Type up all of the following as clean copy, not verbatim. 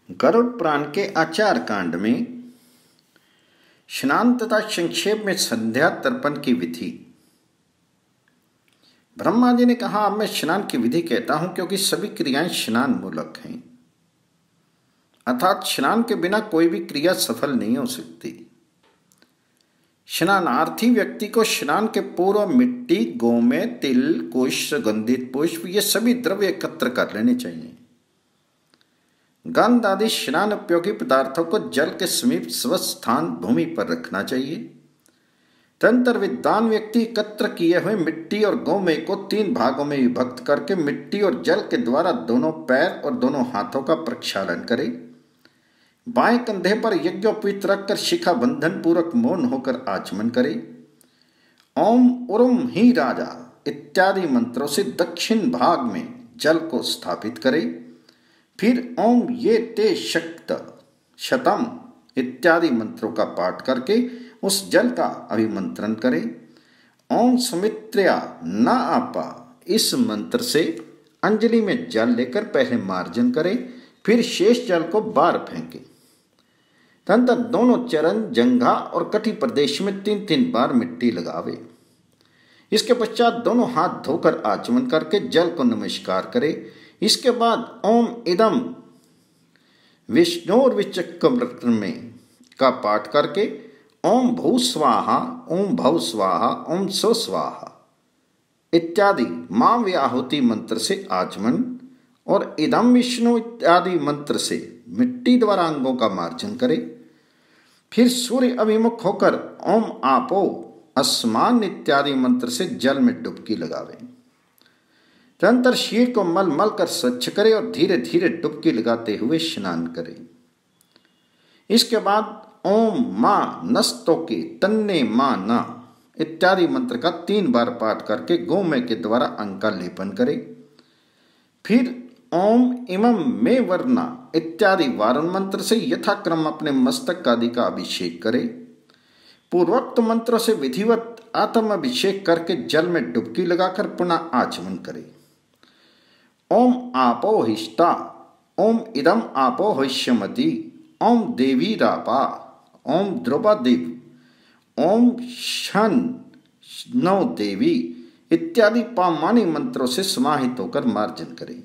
गरुड़ पुराण के आचार कांड में स्नान तथा संक्षेप में संध्या तर्पण की विधि। ब्रह्मा जी ने कहा, अब मैं स्नान की विधि कहता हूं क्योंकि सभी क्रियाएं स्नान मूलक हैं, अर्थात स्नान के बिना कोई भी क्रिया सफल नहीं हो सकती। स्नानार्थी व्यक्ति को स्नान के पूर्व मिट्टी, गोमेय, तिल, कुश, सुगंधित पुष्प ये सभी द्रव्य एकत्र कर लेने चाहिए। गंध आदि स्नान उपयोगी पदार्थों को जल के समीप स्वस्थ स्थान भूमि पर रखना चाहिए। तंत्र विद्वान व्यक्ति एकत्र किए हुए मिट्टी और गोमेय को 3 भागों में विभक्त करके मिट्टी और जल के द्वारा दोनों पैर और दोनों हाथों का प्रक्षालन करे। बाएं कंधे पर यज्ञोपवीत रखकर शिखा बंधन पूर्वक मौन होकर आचमन करे। ओम उरुम ही राजा इत्यादि मंत्रों से दक्षिण भाग में जल को स्थापित करे। फिर ओम ये ते शक्त शतम इत्यादि मंत्रों का पाठ करके उस जल का अभिमंत्रण करे। ओम सुमित्र्या न आपा इस मंत्र से अंजलि में जल लेकर पहले मार्जन करे, फिर शेष जल को बाहर फेंके। तदनंतर दोनों चरण, जंघा और कटी प्रदेश में 3-3 बार मिट्टी लगावे। इसके पश्चात दोनों हाथ धोकर आचमन करके जल को नमस्कार करे। इसके बाद ओम इदम विष्णुर्विचक्रम में का पाठ करके ओम भू स्वाहा, ओम भव स्वाहा, ओम सो स्वाहा इत्यादि मां व्याहुति मंत्र से आचमन और इदम विष्णु इत्यादि मंत्र से मिट्टी द्वारा अंगों का मार्जन करे। फिर सूर्य अभिमुख होकर ओम आपो अस्मान इत्यादि मंत्र से जल में डुबकी लगावे। तदनंतर शीर को मल मल कर स्वच्छ करे और धीरे धीरे डुबकी लगाते हुए स्नान करे। इसके बाद ओम मां नस्तोके तन्ने मां न इत्यादि मंत्र का 3 बार पाठ करके गोमय के द्वारा अंग का लेपन करे। फिर ओम इमं मे वर्णा इत्यादि वारण मंत्र से यथाक्रम अपने मस्तक आदि का अभिषेक करे। पूर्वोक्त मंत्रों से विधिवत आत्म अभिषेक करके जल में डुबकी लगाकर पुनः आचमन करे। ओम आपो हिष्टा, ओम इदम आपो हिष्यमति, ओम देवी रापा, ओम द्रौपदेव, ओम शन नौ देवी इत्यादि पामानी मंत्रों से समाहित होकर मार्जन करे।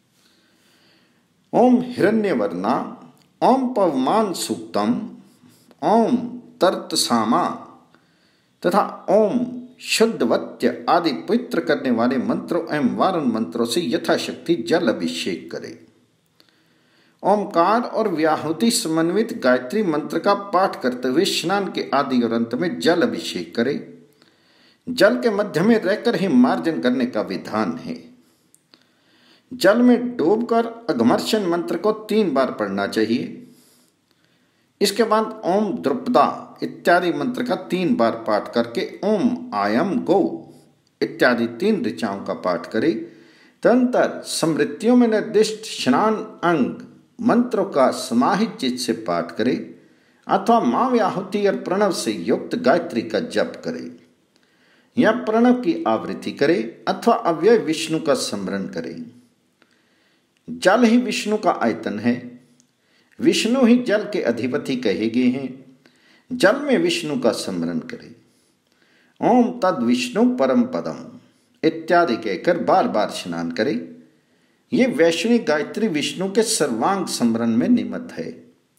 ओम हिरण्यवर्णा, ओम पवमान सूक्तम, ओम तर्तसामा तथा ओम शुद्धवत्य आदि पवित्र करने वाले मंत्रों एवं वारण मंत्रों से यथाशक्ति जल अभिषेक करे। ओमकार और व्याहुति समन्वित गायत्री मंत्र का पाठ करते हुए स्नान के आदि और अंत में जल अभिषेक करे। जल के मध्य में रहकर ही मार्जन करने का विधान है। जल में डूबकर अघमर्षण मंत्र को 3 बार पढ़ना चाहिए। इसके बाद ओम द्रुपदा इत्यादि मंत्र का 3 बार पाठ करके ओम आयम गो इत्यादि 3 ऋचाओं का पाठ करे। तदनंतर स्मृतियों में निर्दिष्ट स्नान अंग मंत्रों का समाहित चित्त से पाठ करे अथवा मां व्याहुति और प्रणव से युक्त गायत्री का जप करे या प्रणव की आवृत्ति करे अथवा अव्यय विष्णु का स्मरण करे। जल ही विष्णु का आयतन है, विष्णु ही जल के अधिपति कहे गए हैं। जल में विष्णु का स्मरण करे। ओम तद विष्णु परम पदम इत्यादि कहकर बार बार स्नान करे। ये वैष्णविक गायत्री विष्णु के सर्वांग स्मरण में निमित्त है।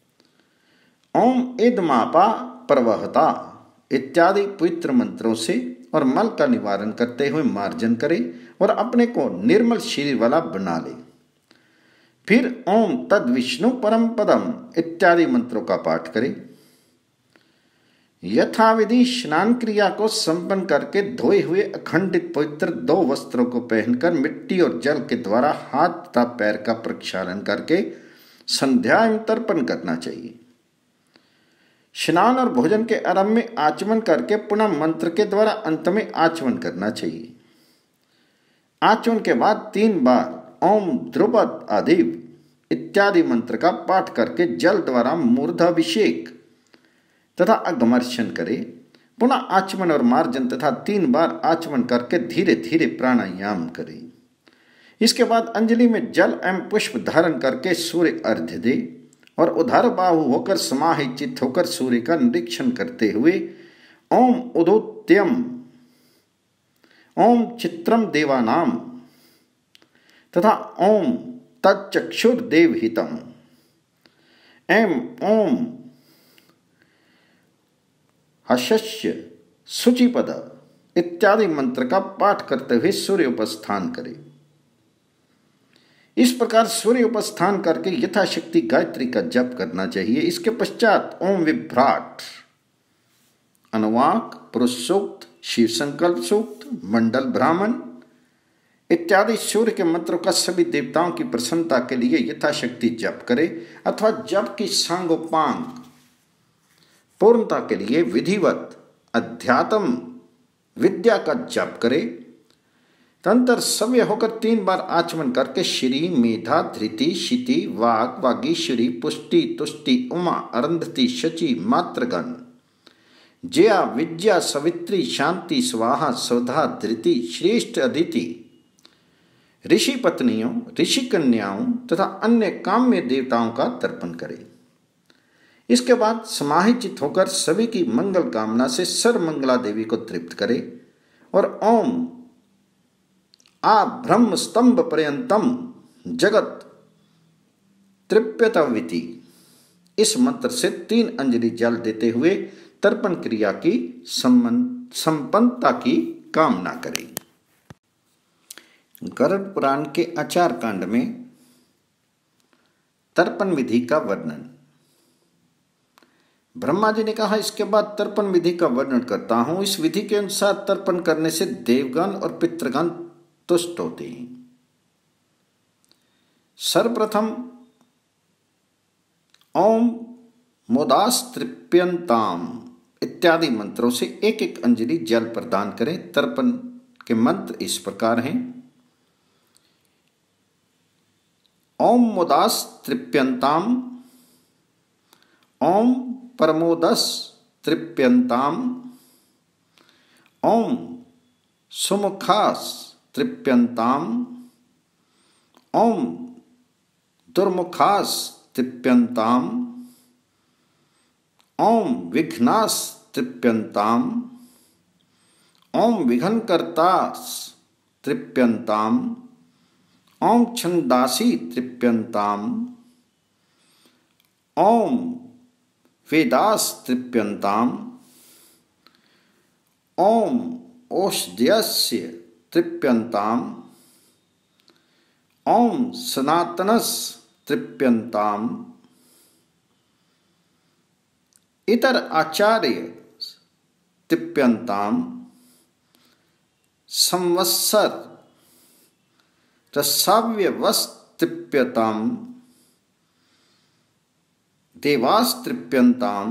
ओम इदमापा प्रवहता इत्यादि पवित्र मंत्रों से और मल का निवारण करते हुए मार्जन करे और अपने को निर्मल शरीर वाला बना ले। फिर ओम तद विष्णु परम पदम इत्यादि मंत्रों का पाठ करे। यथाविधि स्नान क्रिया को संपन्न करके धोए हुए अखंडित पवित्र 2 वस्त्रों को पहनकर मिट्टी और जल के द्वारा हाथ तथा पैर का प्रक्षालन करके संध्या एवं तर्पण करना चाहिए। स्नान और भोजन के आरंभ में आचमन करके पुनः मंत्र के द्वारा अंत में आचमन करना चाहिए। आचमन के बाद 3 बार ओम द्रुपद आदिव इत्यादि मंत्र का पाठ करके जल द्वारा मूर्धाभिषेक तथा अघमर्षण करे। पुनः आचमन और मार्जन तथा 3 बार आचमन करके धीरे धीरे प्राणायाम करे। इसके बाद अंजलि में जल एवं पुष्प धारण करके सूर्य अर्घ्य दे और उधर बाहु होकर समाहित होकर सूर्य का निरीक्षण करते हुए ओम उदोत्यम, ओम चित्रम देवानाम तथा ओम तच्चक्षुर्देवहितम, एम ओम हशस्य शुचिपद इत्यादि मंत्र का पाठ करते हुए सूर्य उपस्थान करें। इस प्रकार सूर्य उपस्थान करके यथाशक्ति गायत्री का जप करना चाहिए। इसके पश्चात ओम विभ्राट, अनुवाक, पुरुष सूक्त, शिव संकल्प सूक्त, मंडल ब्राह्मण इत्यादि सूर्य के मंत्रों का सभी देवताओं की प्रसन्नता के लिए यथाशक्ति जप करे, अथवा जप की सांगोपांग पूर्णता के लिए विधिवत अध्यात्म विद्या का जप करे। तदंतर सव्य होकर 3 बार आचमन करके श्री, मेधा, धृति, शिति, वाग, वागीश्वरी, पुष्टि, तुष्टि, उमा, अरुंधति, शची, मातृगण, जया, विद्या, सवित्री, शांति, स्वाहा, स्वधा, धृति, श्रेष्ठ, अदिति, ऋषि पत्नियों, ऋषि कन्याओं तथा अन्य काम्य देवताओं का तर्पण करे। इसके बाद समाहित होकर सभी की मंगल कामना से सर्वमंगला देवी को तृप्त करे और ओम आ ब्रह्म स्तंभ पर्यंतम जगत तृप्यतविति इस मंत्र से 3 अंजलि जल देते हुए तर्पण क्रिया की संपन्नता की कामना करें। गरुड़ पुराण के आचार कांड में तर्पण विधि का वर्णन। ब्रह्मा जी ने कहा, इसके बाद तर्पण विधि का वर्णन करता हूं। इस विधि के अनुसार तर्पण करने से देवगण और पितृगण तुष्ट होते हैं। सर्वप्रथम ओम मोदास्तृप्यंताम इत्यादि मंत्रों से 1-1 अंजलि जल प्रदान करें। तर्पण के मंत्र इस प्रकार हैं। ओम मोदास्तृप्यंताम, ओम परमोदस्तृप्यंताम, ओम सुमुखास्तृप्यंताम, ओम दुर्मुखास्तृप्यंताम, ओम विघ्नास्तृप्यंताम, ओम विघ्नकर्तास्तृप्यंताम, ओम छंदासी तृप्यंताम, ओम वेदास्तृप्यंताम, ओम औषध्यस्य तृप्यंताम, ओम सनातनस्तृप्यंताम, इतर आचार्य तृप्यंताम, संवत्सर रसाव्यवस्तृप्यताम, देवास्तृप्यंताम,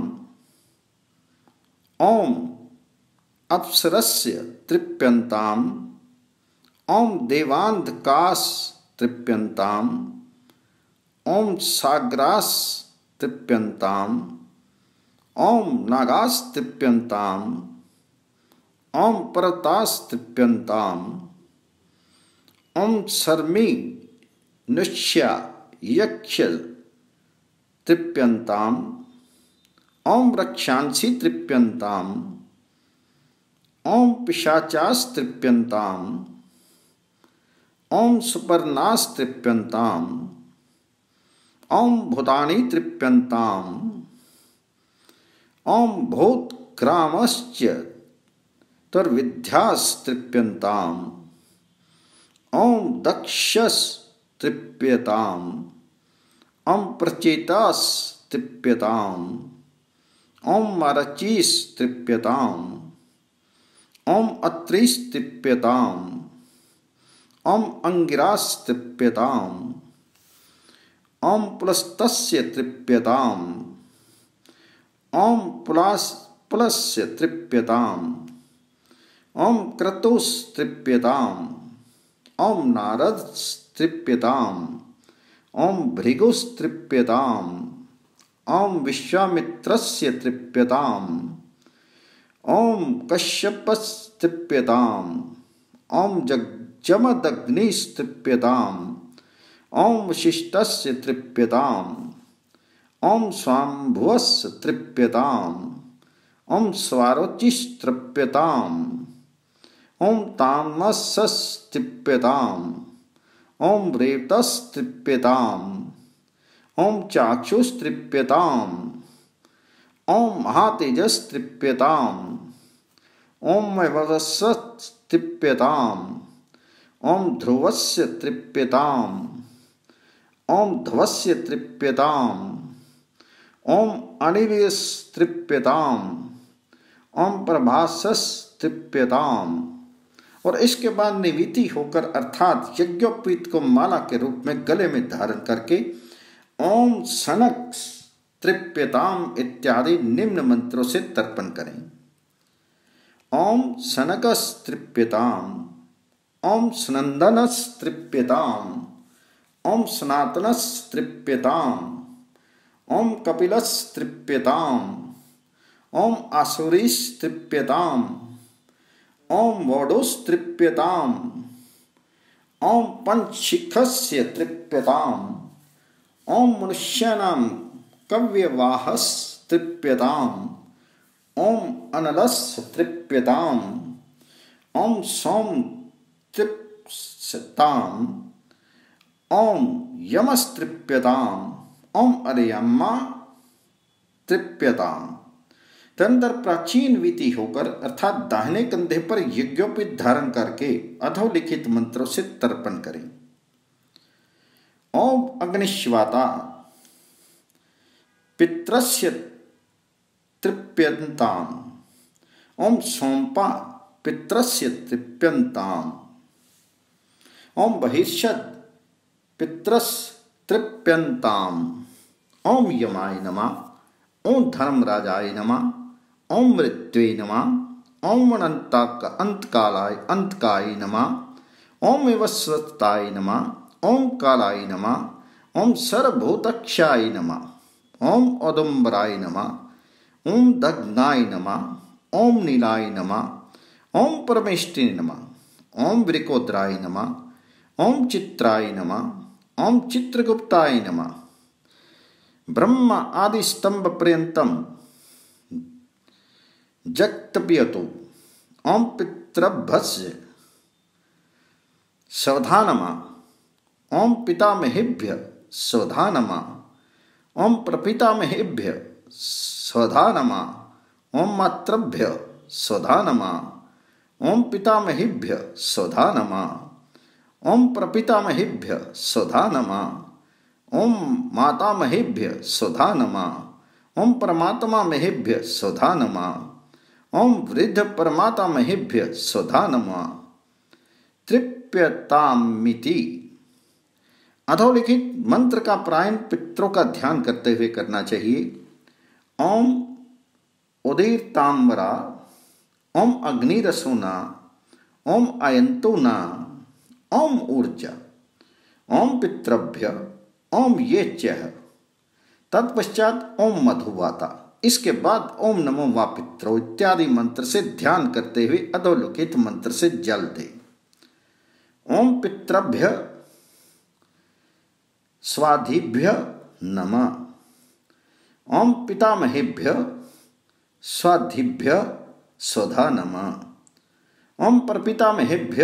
ओम अप्सरस्य तृप्यंताम, ओम देवांधकास्तृप्यंताम, ओम साग्रास्तृप्यंताम, ओम नागास्तृप्यंताम, ओम पर्वतास्तृप्यंताम, ओम सर्मी नुष्या यक्ष तृप्यंताम, ओम रक्षांसी तृप्यंताम, ओम पिशाचास्तृप्यंताम, ओम सुपर्णास्तृप्यंताम, ओम भूतानि तृप्यंताम, ओम भूतग्रामश्च तुर्विद्यास्तृप्यंताम, ओम दक्षस्तृप्यताम, ओम प्रचेतास्तृप्यताम, ओम मारचीस्तृप्यताम, ओम अत्रिस्तृप्यताम, ओम अंगिरास्तृप्यताम, ओम पुलस्तस्य तृप्यताम, ओम पुलस्य तृप्यताम, ओम क्रतुस्तृप्यताम, ओम नारदस्तृप्यताम, ओम भृगुस्तृप्यताम, ओम विश्वामित्रस्य तृप्यताम, ओम कश्यपस्तृप्यताम, ओम जमदग्निस्तृप्यताम, ओम वशिष्ठस्य तृप्यताम, ओम स्वाम्भुवस् तृप्यताम्, ओम स्वारोचिस्तृप्यताम्, ओम तामसस्तृप्यताम्, ओम रेतस्तृप्यताम्, ओम चाक्षुस्तृप्यताम्, ओम महातेजस्तृप्यताम्, ओम वैभवस्तृप्यताम्, ओम ध्रुवस्य तृप्यताम्, ओम ध्वस्य तृप्यताम्, ओम अनिलयस्तृप्यताम्, ओम प्रभासस्तृप्यताम्। और इसके बाद निविति होकर अर्थात यज्ञोपवीत को माला के रूप में गले में धारण करके ओम सनक तृप्यताम इत्यादि निम्न मंत्रों से तर्पण करें। ओम सनकस्तृप्यताम, ओम सुनंदनस्तृप्यताम, ओम सनातनस्तृप्यताम, ओम कपिलस्तृप्यताम, ओम आसुरीस्तृप्यताम, ओम वोडोस्तृप्यताम, ओम पंचशिखस्य तृप्यताम, ओम मनुष्याणां कव्यवाहस्तृप्यताम, ओम अनलस्तृप्यताम, ओम सोम तृप्यताम, ओम यमस्तृप्यताम, ओम अरियम्मा तृप्यताम। तदनंतर प्राचीन विधि होकर अर्थात दाहिने कंधे पर यज्ञोपवीत धारण करके अधोलिखित मंत्रों से तर्पण करें। ओम अग्निश्वाता पित्रस्य तृप्यन्ताम, ओम सोमपा पित्रस्य तृप्यन्ताम, ओम बहिर्षद पित्रस् तृप्यन्ताम, ओम यमाय नमः, ओम धर्मराजाय नमः, ओम मृत्युवे नमः, ओम अंतकाय नमः, ओम विवस्वताय नमः, ओम कालाय नमः, ओम सर्वभूतक्षाय नमः, ओम औदुम्बराय नमः, ओम दग्नाय नमः, ओम नीलाय नमः, ओम परमेष्टिने नमः, ओम वृकोदराय नमः, ओम चित्राय नमः, ओम चित्रगुप्ताय नमः। ब्रह्म आदि स्तंभ पर्यंतम जक्तपियतु, ओम पितृभ्यस्य स्वधा नमः, ओम पितामहेभ्य स्वधा नमः, ओम प्रपितामहेभ्य स्वधा नमः, ओम मातृभ्य स्वधा नमः, ओम पितामहेभ्य स्वधा नमः, ओम प्रपितामहेभ्य स्वधा नमः, ओम मातामहेभ्य स्वधा नमः, ओम परमात्मामहेभ्य स्वधा नमः, ओम वृद्ध परमात्मामहेभ्य स्वधा नमः। तृप्यतामिति। अधोलिखित मंत्र का प्रायण पितरों का ध्यान करते हुए करना चाहिए। ओम उदीरताम्बरा, ओम अग्निरसोना, ओम अयंतुना, ओम ऊर्जा, ओम पितृभ्य, ओम ये चह, तत्पश्चात ओम मधुवाता। इसके बाद ओम नमो वा पित्रो इत्यादि मंत्र से ध्यान करते हुए अधोलिखित मंत्र से जल दे। ओम पितृभ्य स्वाधिभ्य नमः, ओम पितामहेभ्य स्वाधिभ्य स्वधा नमः, ओम प्रपितामहेभ्य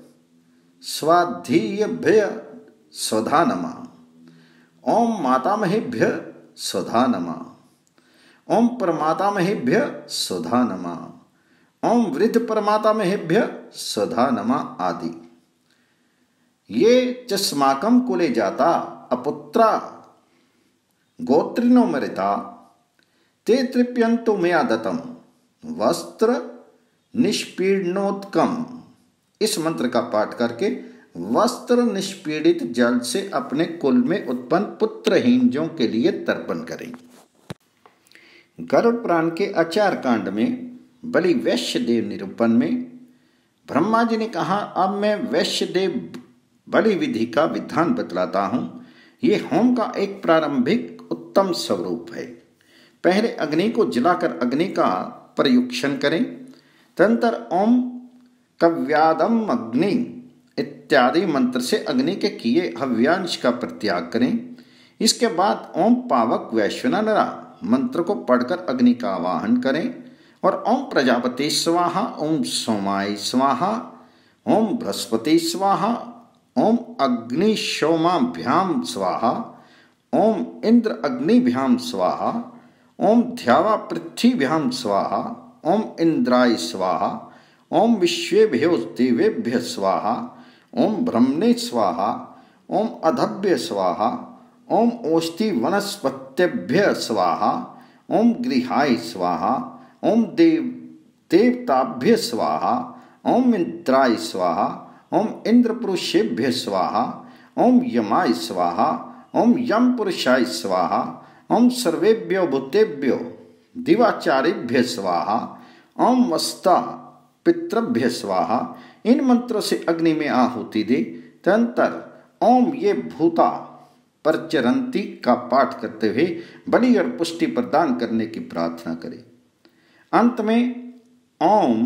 स्वाधीयभ्य स्वधा नमः, ओम मातामहेभ्य स्वधा नमः, ओम परमातामहेभ्य स्वधा नमः, ओम वृद्ध परमातामहेभ्य स्वधा नमः आदि। ये चस्माकं कुले जाता अपुत्रा गोत्रिनो मरिता ते तृप्यन्तु मया दत्तं वस्त्र निष्पीडनोत्कम। इस मंत्र का पाठ करके वस्त्र निष्पीड़ित जल से अपने कुल में उत्पन्न पुत्रहीनों के लिए तर्पण करें। गरुड़ पुराण के आचार कांड में बलि वैश्य देव निरूपण में ब्रह्मा जी ने कहा, अब मैं वैश्य देव बलि विधि का विधान बतलाता हूँ। ये होम का एक प्रारंभिक उत्तम स्वरूप है। पहले अग्नि को जलाकर अग्नि का प्रयुक्षण करें। तदंतर ओम कव्यादम अग्नि इत्यादि मंत्र से अग्नि के किए हव्यांश का प्रत्याग करें। इसके बाद ओम पावक वैश्वनरा मंत्र को पढ़कर अग्नि का आवाहन करें और ओम प्रजापति स्वाहा, ओम सोमाय स्वाहा, ओम बृहस्पति स्वाहा, ओम अग्निशोमाभ्याम स्वाहा, ओम इंद्र अग्निभ्याम स्वाहा, ओम ध्यावा पृथ्वीभ्याम स्वाहा, ओम इंद्राय स्वाहा, ओम विश्वेभ्यो देवेभ्य स्वाहा, ओम ब्रह्मणे स्वाहा, ओम अधभ्य स्वाहा, ओम ओष्टि वनस्पत्यभ्य स्वाहा, ओम गृहाय स्वाहा, ओम देवताभ्य स्वाहा, ओम इंद्राय स्वाहा, ओम इंद्र पुरुषेभ्य स्वाहा, ओम यमाय स्वाहा, ओम यम पुरुषाय स्वाहा, ओम सर्वेभ्यो भूतेभ्यो दिवाचारेभ्य स्वाहा, ओम वस्ता पितृभ्य स्वाहा। इन मंत्रों से अग्नि में आहुति दे। तदंतर ओम ये भूता परचरंती का पाठ करते हुए बलि और पुष्टि प्रदान करने की प्रार्थना करें। अंत में ओम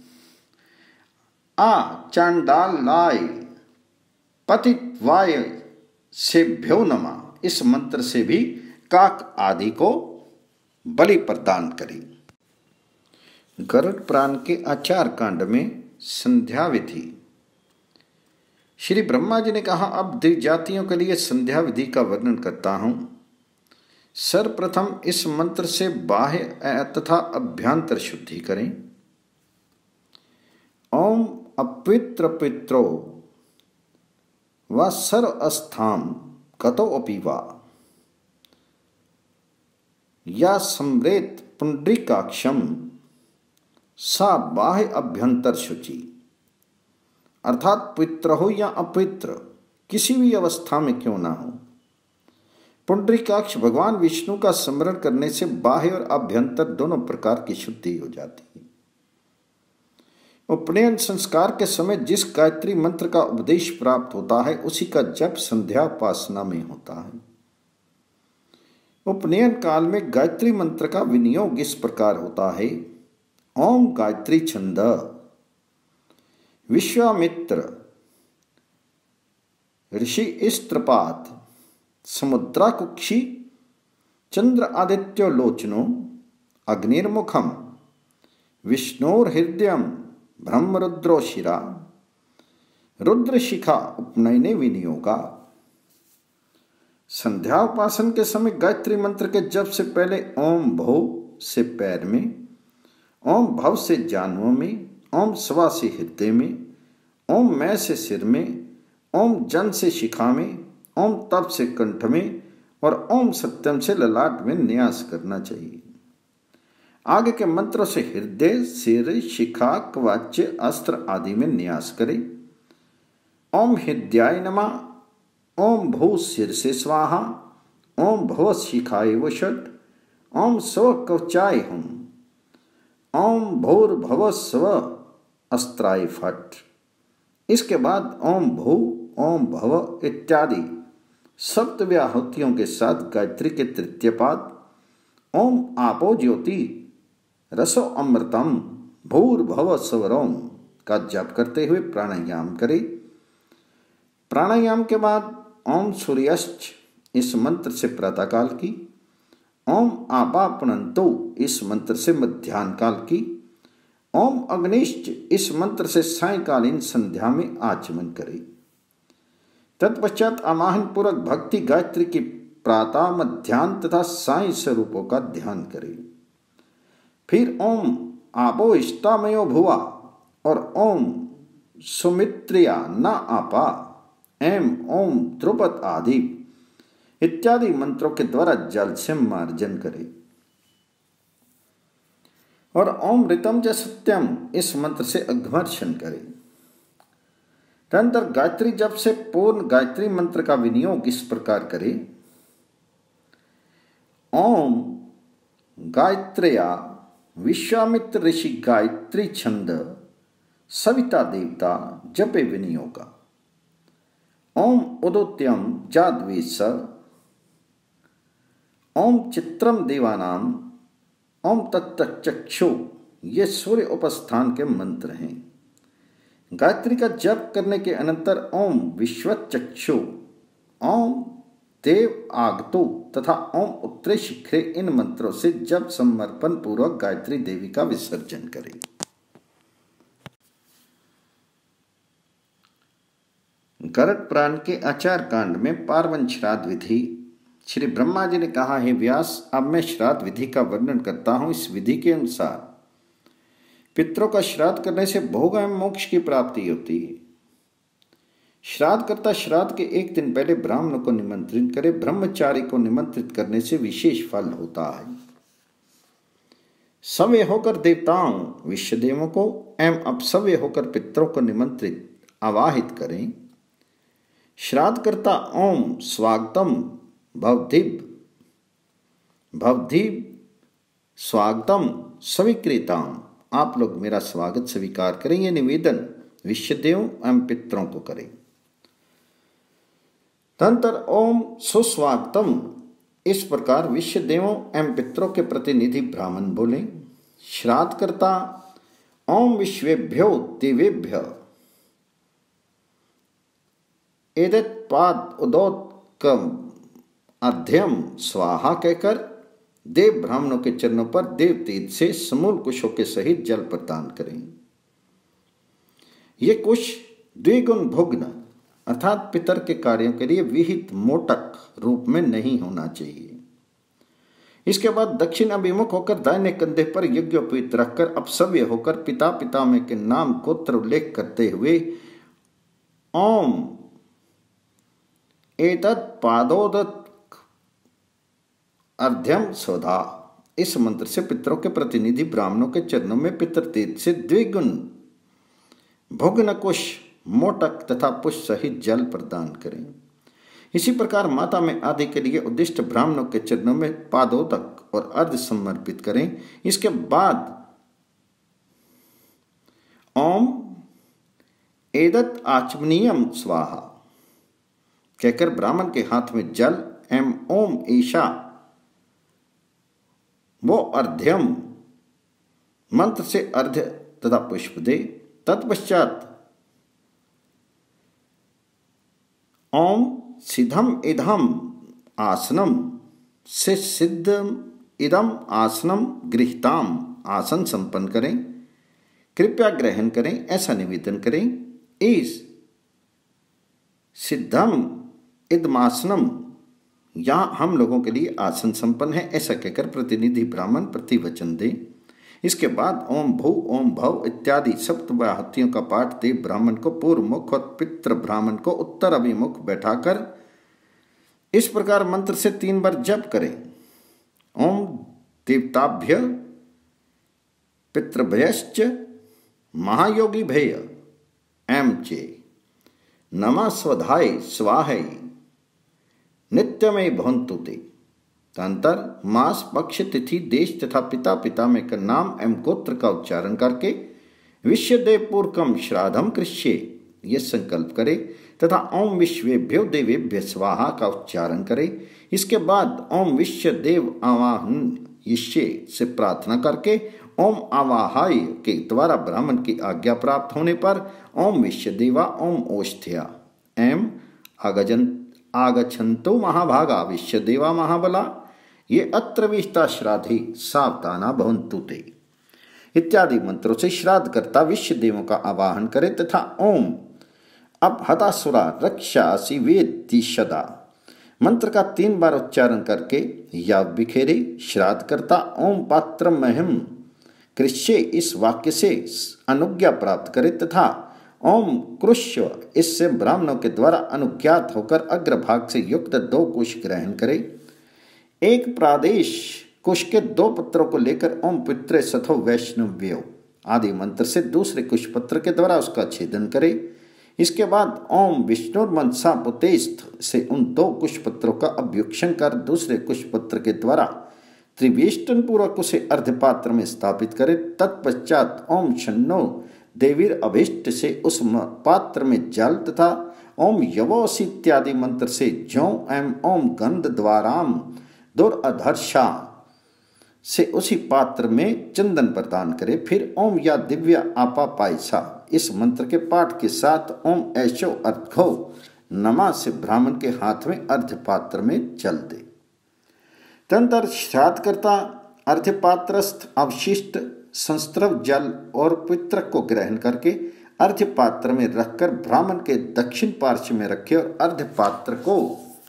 आ चांडालाय पतितवाय सेभ्यो नमः इस मंत्र से भी काक आदि को बलि प्रदान करें। गरुड़ पुराण के आचार कांड में संध्या विधि। श्री ब्रह्मा जी ने कहा, अब द्विजातियों के लिए संध्या विधि का वर्णन करता हूं। सर्वप्रथम इस मंत्र से बाह्य तथा अभ्यंतर शुद्धि करें। ओम अपवित्र पित्रो व सर्वस्थाम गतोऽपि वा या सम्रेत पुंडरीकाक्षम सा बाह्य अभ्यंतर शुचि। अर्थात पवित्र हो या अपवित्र, किसी भी अवस्था में क्यों ना हो, पुंडरीकाक्ष भगवान विष्णु का स्मरण करने से बाह्य और अभ्यंतर दोनों प्रकार की शुद्धि हो जाती है। उपनयन संस्कार के समय जिस गायत्री मंत्र का उपदेश प्राप्त होता है उसी का जप संध्यापासना में होता है। उपनयन काल में गायत्री मंत्र का विनियोग इस प्रकार होता है। ओम गायत्री छंद विश्वामित्र ऋषि इस्त्रपात समुद्राकुक्षी चंद्र आदित्यो लोचनो अग्निर्मुखम विष्णोर्हृदयम ब्रह्मरुद्रो शिरा रुद्रशिखा उपनयने विनियोगा। संध्या उपासन के समय गायत्री मंत्र के जप से पहले ओम भौ से पैर में, ओम भव से जानुओं में, ओम स्वा से हृदय में, ओम मैं से सिर में, ओम जन से शिखा में, ओम तप से कंठ में और ओम सत्यम से ललाट में न्यास करना चाहिए। आगे के मंत्रों से हृदय, सिर, शिखा, कवच, अस्त्र आदि में न्यास करें। ओम हृदयाय नमः, ओम भू सिर से स्वाहा, ओम भव शिखाय वषट, ओम स्व कवचाय हुम, ओम भूर्भव स्व अस्त्राय फट। इसके बाद ओम भू, ओम भव इत्यादि सप्तव्याहुतियों के साथ गायत्री के तृतीय पाद ओम आपो ज्योति रसो अमृतम भूर्भव स्वरोम का जप करते हुए प्राणायाम करें। प्राणायाम के बाद ओम सूर्यश्च इस मंत्र से प्रातःकाल की, ओम आपापनंतो इस मंत्र से मध्याह्न काल की, ओम अग्निश्च इस मंत्र से सायंकालीन संध्या में आचमन करें। तत्पश्चात आवाहन पूर्वक भक्ति गायत्री की प्रातः, मध्याह्न तथा साय स्वरूपों का ध्यान करें। फिर ओम आपो इष्टामयो भुवा और ओम सुमित्रिया न आपा एम ओम ध्रुपद आदि इत्यादि मंत्रों के द्वारा जल से मार्जन करें और ओम ऋतम च सत्यम इस मंत्र से अघमर्षण करें। तदनंतर गायत्री जप से पूर्ण गायत्री मंत्र का विनियोग इस प्रकार करें। ओम गायत्र्या विश्वामित्र ऋषि गायत्री छंद सविता देवता जपे विनियोगा। ओम उदोत्यम जाद्वेश, ओम चित्रम देवानाम, ओम तत्तचक्षु ये सूर्य उपस्थान के मंत्र हैं। गायत्री का जप करने के अनंतर ओम विश्वचक्षु, ओम देव आगतो तथा ओम उत्तरे शिखरे इन मंत्रों से जब समर्पण पूर्वक गायत्री देवी का विसर्जन करें। गरुड़ पुराण के आचार कांड में पार्वन श्राद्ध विधि। श्री ब्रह्मा जी ने कहा, हे व्यास, अब मैं श्राद्ध विधि का वर्णन करता हूं। इस विधि के अनुसार पितरों का श्राद्ध करने से भोग एवं मोक्ष की प्राप्ति होती है। श्राद्ध करता श्राद्ध के एक दिन पहले ब्राह्मण को निमंत्रित करे। ब्रह्मचारी को निमंत्रित करने से विशेष फल होता है। सवे होकर देवताओं विश्वदेवों को एवं अपसव्य होकर पितरों को निमंत्रित आवाहित करें। श्राद्ध करता ओम स्वागतम भवधीव स्वागतम स्वीकृताम, आप लोग मेरा स्वागत स्वीकार करें। ये निवेदन विश्वदेव एवं पितरों को करें। तदंतर ओम सुस्वागतम, इस प्रकार विश्वदेवों एवं पितरों के प्रतिनिधि ब्राह्मण बोले। श्राद्ध करता ओम विश्वेभ्यो देवेभ्य एतत् पाद उदोत्कम अर्ध्यम स्वाहा कहकर देव ब्राह्मणों के चरणों पर देव तीर्थ से समूल कुशों के सहित जल प्रदान करें। ये कुश द्विगुण भुग्न अर्थात पितर के कार्यों के लिए विहित मोटक रूप में नहीं होना चाहिए। इसके बाद दक्षिण अभिमुख होकर दाहिने कंधे पर यज्ञोपवीत रखकर अपसव्य होकर पिता पितामह के नाम गोत्र उल्लेख करते हुए ओम एतत् पादोदक अर्ध्यम स्वधा, इस मंत्र से पितरों के प्रतिनिधि ब्राह्मणों के चरणों में पितर तीर्थ से द्विगुण भुग्न कुश मोटक तथा पुष्प सहित जल प्रदान करें। इसी प्रकार माता में आदि के लिए उद्दिष्ट ब्राह्मणों के चरणों में पादोदक और अर्ध समर्पित करें। इसके बाद ओम एदत् आचमनीयम स्वाहा कहकर ब्राह्मण के हाथ में जल एवं ओम ईशा वो अर्ध्यम मंत्र से अर्घ्य तथा पुष्प दे। तत्पश्चात ओम सिद्धम इदम आसनम से सिद्धम इदम आसनम गृहीताम, आसन संपन्न करें, कृपया ग्रहण करें, ऐसा निवेदन करें। इस सिद्धम इदमासनम, यहाँ हम लोगों के लिए आसन संपन्न है, ऐसा कहकर प्रतिनिधि ब्राह्मण प्रतिवचन दे। इसके बाद ओम भू ओम भव इत्यादि सप्तव्याहतियों का पाठ देव ब्राह्मण को पूर्व मुख और पितृ ब्राह्मण को उत्तर अभिमुख बैठाकर इस प्रकार मंत्र से 3 बार जप करें। ओम देवताभ्य पितृभ्यश्च महायोगी भय एम चे नमः स्वधाय स्वाहै नित्यमय भवन्तु ते। तदंतर मास पक्ष तिथि देश तथा पिता पितामह का नाम एवं गोत्र का उच्चारण करके विश्वदेव पूर्वकम श्राद्धम कृष्ये यह संकल्प करे तथा ओम विश्वेभ्यो देवेभ्य स्वाहा का उच्चारण करे। इसके बाद ओम विश्वदेव आवाहन यिष्ये से प्रार्थना करके ओम आवाहाय के द्वारा ब्राह्मण की आज्ञा प्राप्त होने पर ओम विश्वदेवा ओम ओष्ठ्या एम आगच्छन्तु महाभागा विश्वदेवा महाबला ये अत्र विष्टा श्राद्धि सावधाना भवन्तु ते इत्यादि मंत्रों से श्राद्ध करता विश्व देवों का आवाहन करे तथा ओम अपहतासुरा रक्षासि वेत्ति सदा मंत्र का 3 बार उच्चारण करके याग बिखेरे। श्राद्ध करता ओम पात्रम महिम कृष्ये इस वाक्य से अनुज्ञा प्राप्त करे तथा ओम कृष्य इससे ब्राह्मणों के द्वारा अनुज्ञात होकर अग्रभाग से युक्त 2 कुश ग्रहण करे। एक प्रादेश कुश के 2 पत्रों को लेकर ओम पित्रे सथो वैष्णव्यो आदि मंत्र से दूसरे कुश पत्र के द्वारा उसका छेदन करे। इसके बाद ओम विष्णुर्मनसा पुतेस्थ से उन 2 कुश पत्रों का अभ्युक्षण कर दूसरे कुश पत्र के द्वारा त्रिवेष्टन पूर्वक उसे अर्धपात्र में स्थापित करे। तत्पश्चात ओम शन्नो देवीर अभिष्ट से उस पात्र में जल तथा ओम यवोस इत्यादि मंत्र से ज्यों एवं ओम गंध द्वाराम दुर्अधर्षा से उसी पात्र में चंदन प्रदान करे। फिर ओम या दिव्या आपा पायसा इस मंत्र के पाठ के साथ ओम ऐशो अर्घो नमा से ब्राह्मण के हाथ में अर्घ्य पात्र में जल दे। तदनंतर श्राद्धकर्ता अर्घ्य पात्रस्थ अवशिष्ट संस्रव जल और पितृक को ग्रहण करके अर्घ्य पात्र में रखकर ब्राह्मण के दक्षिण पार्श्व में रखे और अर्घ्य पात्र को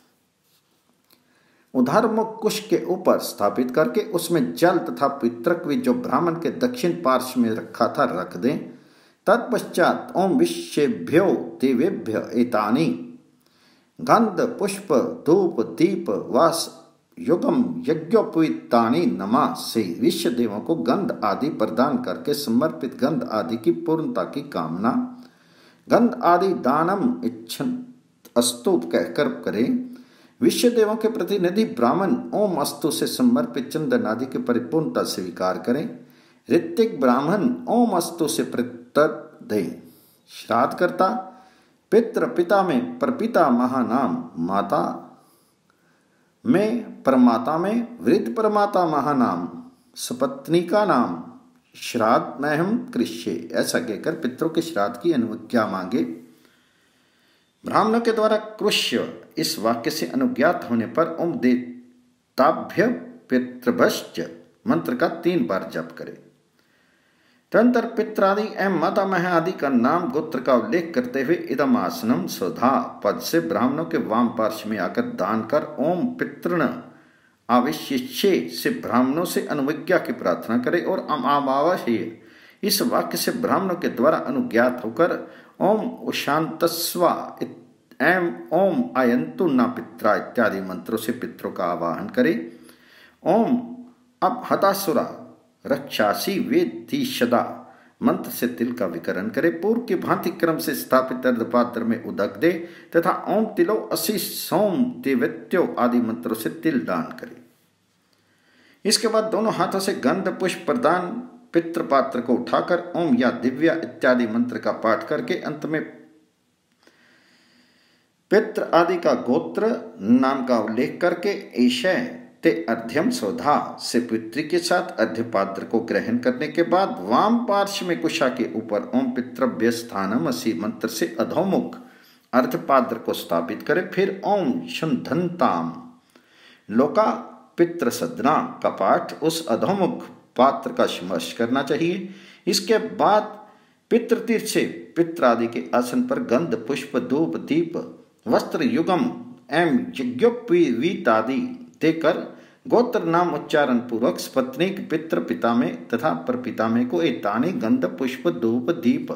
उधरमुख कुश के ऊपर स्थापित करके उसमें जल तथा पितृक भी जो ब्राह्मण के दक्षिण पार्श्व में रखा था रख दें। तत्पश्चात ओम विश्वेभ्यो देवेभ्य एतानि गंध पुष्प धूप दीप वास युगम यज्ञोपवीतानि नमः से विश्व देवों को गंध आदि प्रदान करके समर्पित गंध आदि की पूर्णता की कामना गंध आदि दानम इच्छन अस्तु कहकर करें। विश्व देवों के प्रतिनिधि ब्राह्मण ओम अस्तु से समर्पित चंदन आदि की परिपूर्णता स्वीकार करें। ऋत्विक ब्राह्मण ओम अस्तु से प्रत्युत्तर दें। श्राद्धकर्ता पितृ पिता में परपिता महानाम माता में परमाता में वृद्ध परमाता महानाम सपत्नी का नाम श्राद्ध में हम कृष्य ऐसा कहकर पितरों के श्राद्ध की अनुज्ञा मांगे। ब्राह्मणों के द्वारा कृष्य इस वाक्य से अनुज्ञात होने पर ओम देताभ्य पितृभश्च मंत्र का 3 बार जप करे। तदनंतर पित्रादि एवं मातामह आदि का नाम गोत्र का उल्लेख करते हुए इदम आसनम स्वधा पद से ब्राह्मणों के वाम पार्श्व में आकर दान कर ओम पितृण आविष्ये से ब्राह्मणों से अनुज्ञा की प्रार्थना करे और अमावास्ये इस वाक्य से ब्राह्मणों के द्वारा अनुज्ञात होकर ओम उशांतस्वा एवं ओम आयंतु न पित्रा इत्यादि मंत्रों से पितरों का आवाहन करे। ओम अब हतासुरा रक्षासी वेदिशदा मंत्र से तिल का विकरण करे। पूर्व की भांति क्रम से स्थापित अर्धपात्र में उदक दे तथा ओम तिलो असी सोम देवत्यो आदि मंत्रों से तिल दान करे। इसके बाद दोनों हाथों से गंध पुष्प प्रदान पितृपात्र को उठाकर ओम या दिव्या इत्यादि मंत्र का पाठ करके अंत में पितृ आदि का गोत्र नाम का उल्लेख करके ईशय ते अर्ध्यम स्वधा से पितृ के साथ अर्ध्य पात्र को ग्रहण करने के बाद वाम पार्श्व में कुशा के ऊपर ओम पितृभ्य स्थानम असी मंत्र से अधोमुख अर्ध पात्र को स्थापित करे। फिर ओम शंधनताम लोका पितृ सदना का पाठ उस अधोमुख पात्र का स्मर्श करना चाहिए। इसके बाद पितृतीर्थ से पितृ आदि के आसन पर गंध पुष्प धूप दीप वस्त्र युगम एवं यज्ञोपवीत आदि देकर गोत्र नाम उच्चारण पूर्वक पत्नीक पितृ पिता में तथा परपिता में को एतानि गंध पुष्प धूप दीप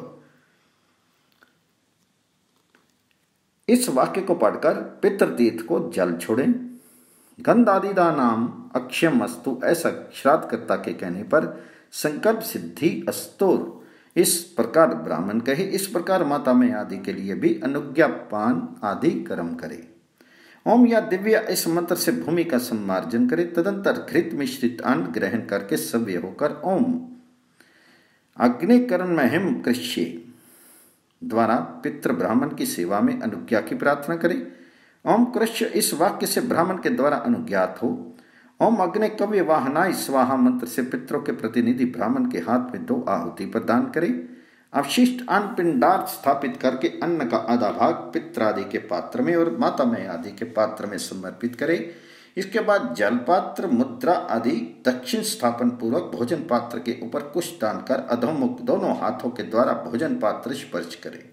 इस वाक्य को पढ़कर पितृतीर्थ को जल छोड़े। गंध आदि का नाम अक्षयम अस्तु ऐसा श्राद्धकर्ता के कहने पर संकल्प सिद्धि अस्तुर इस प्रकार ब्राह्मण कहे। इस प्रकार माता में आदि के लिए भी अनुज्ञापान आदि कर्म करे। ओम या दिव्या इस मंत्र से भूमि का सम्मार्जन करे। तदंतर घृत मिश्रित अन्न ग्रहण करके सव्य होकर ओम अग्निकरण में हिम कृष्य द्वारा पितृ ब्राह्मण की सेवा में अनुज्ञा की प्रार्थना करे। ओम कृष्य इस वाक्य से ब्राह्मण के द्वारा अनुज्ञात हो। ओम अग्नि कव्य वाहनाय स्वाहा मंत्र से पितरों के प्रतिनिधि ब्राह्मण के हाथ में 2 आहुति प्रदान करे। अवशिष्ट अन्न पिंडार्थ स्थापित करके अन्न का आधा भाग पित्र आदि के पात्र में और माता में आदि के पात्र में समर्पित करे। इसके बाद जल पात्र मुद्रा आदि दक्षिण स्थापन पूर्वक भोजन पात्र के ऊपर कुश दान कर अधोमुख दोनों हाथों के द्वारा भोजन पात्र स्पर्श करे।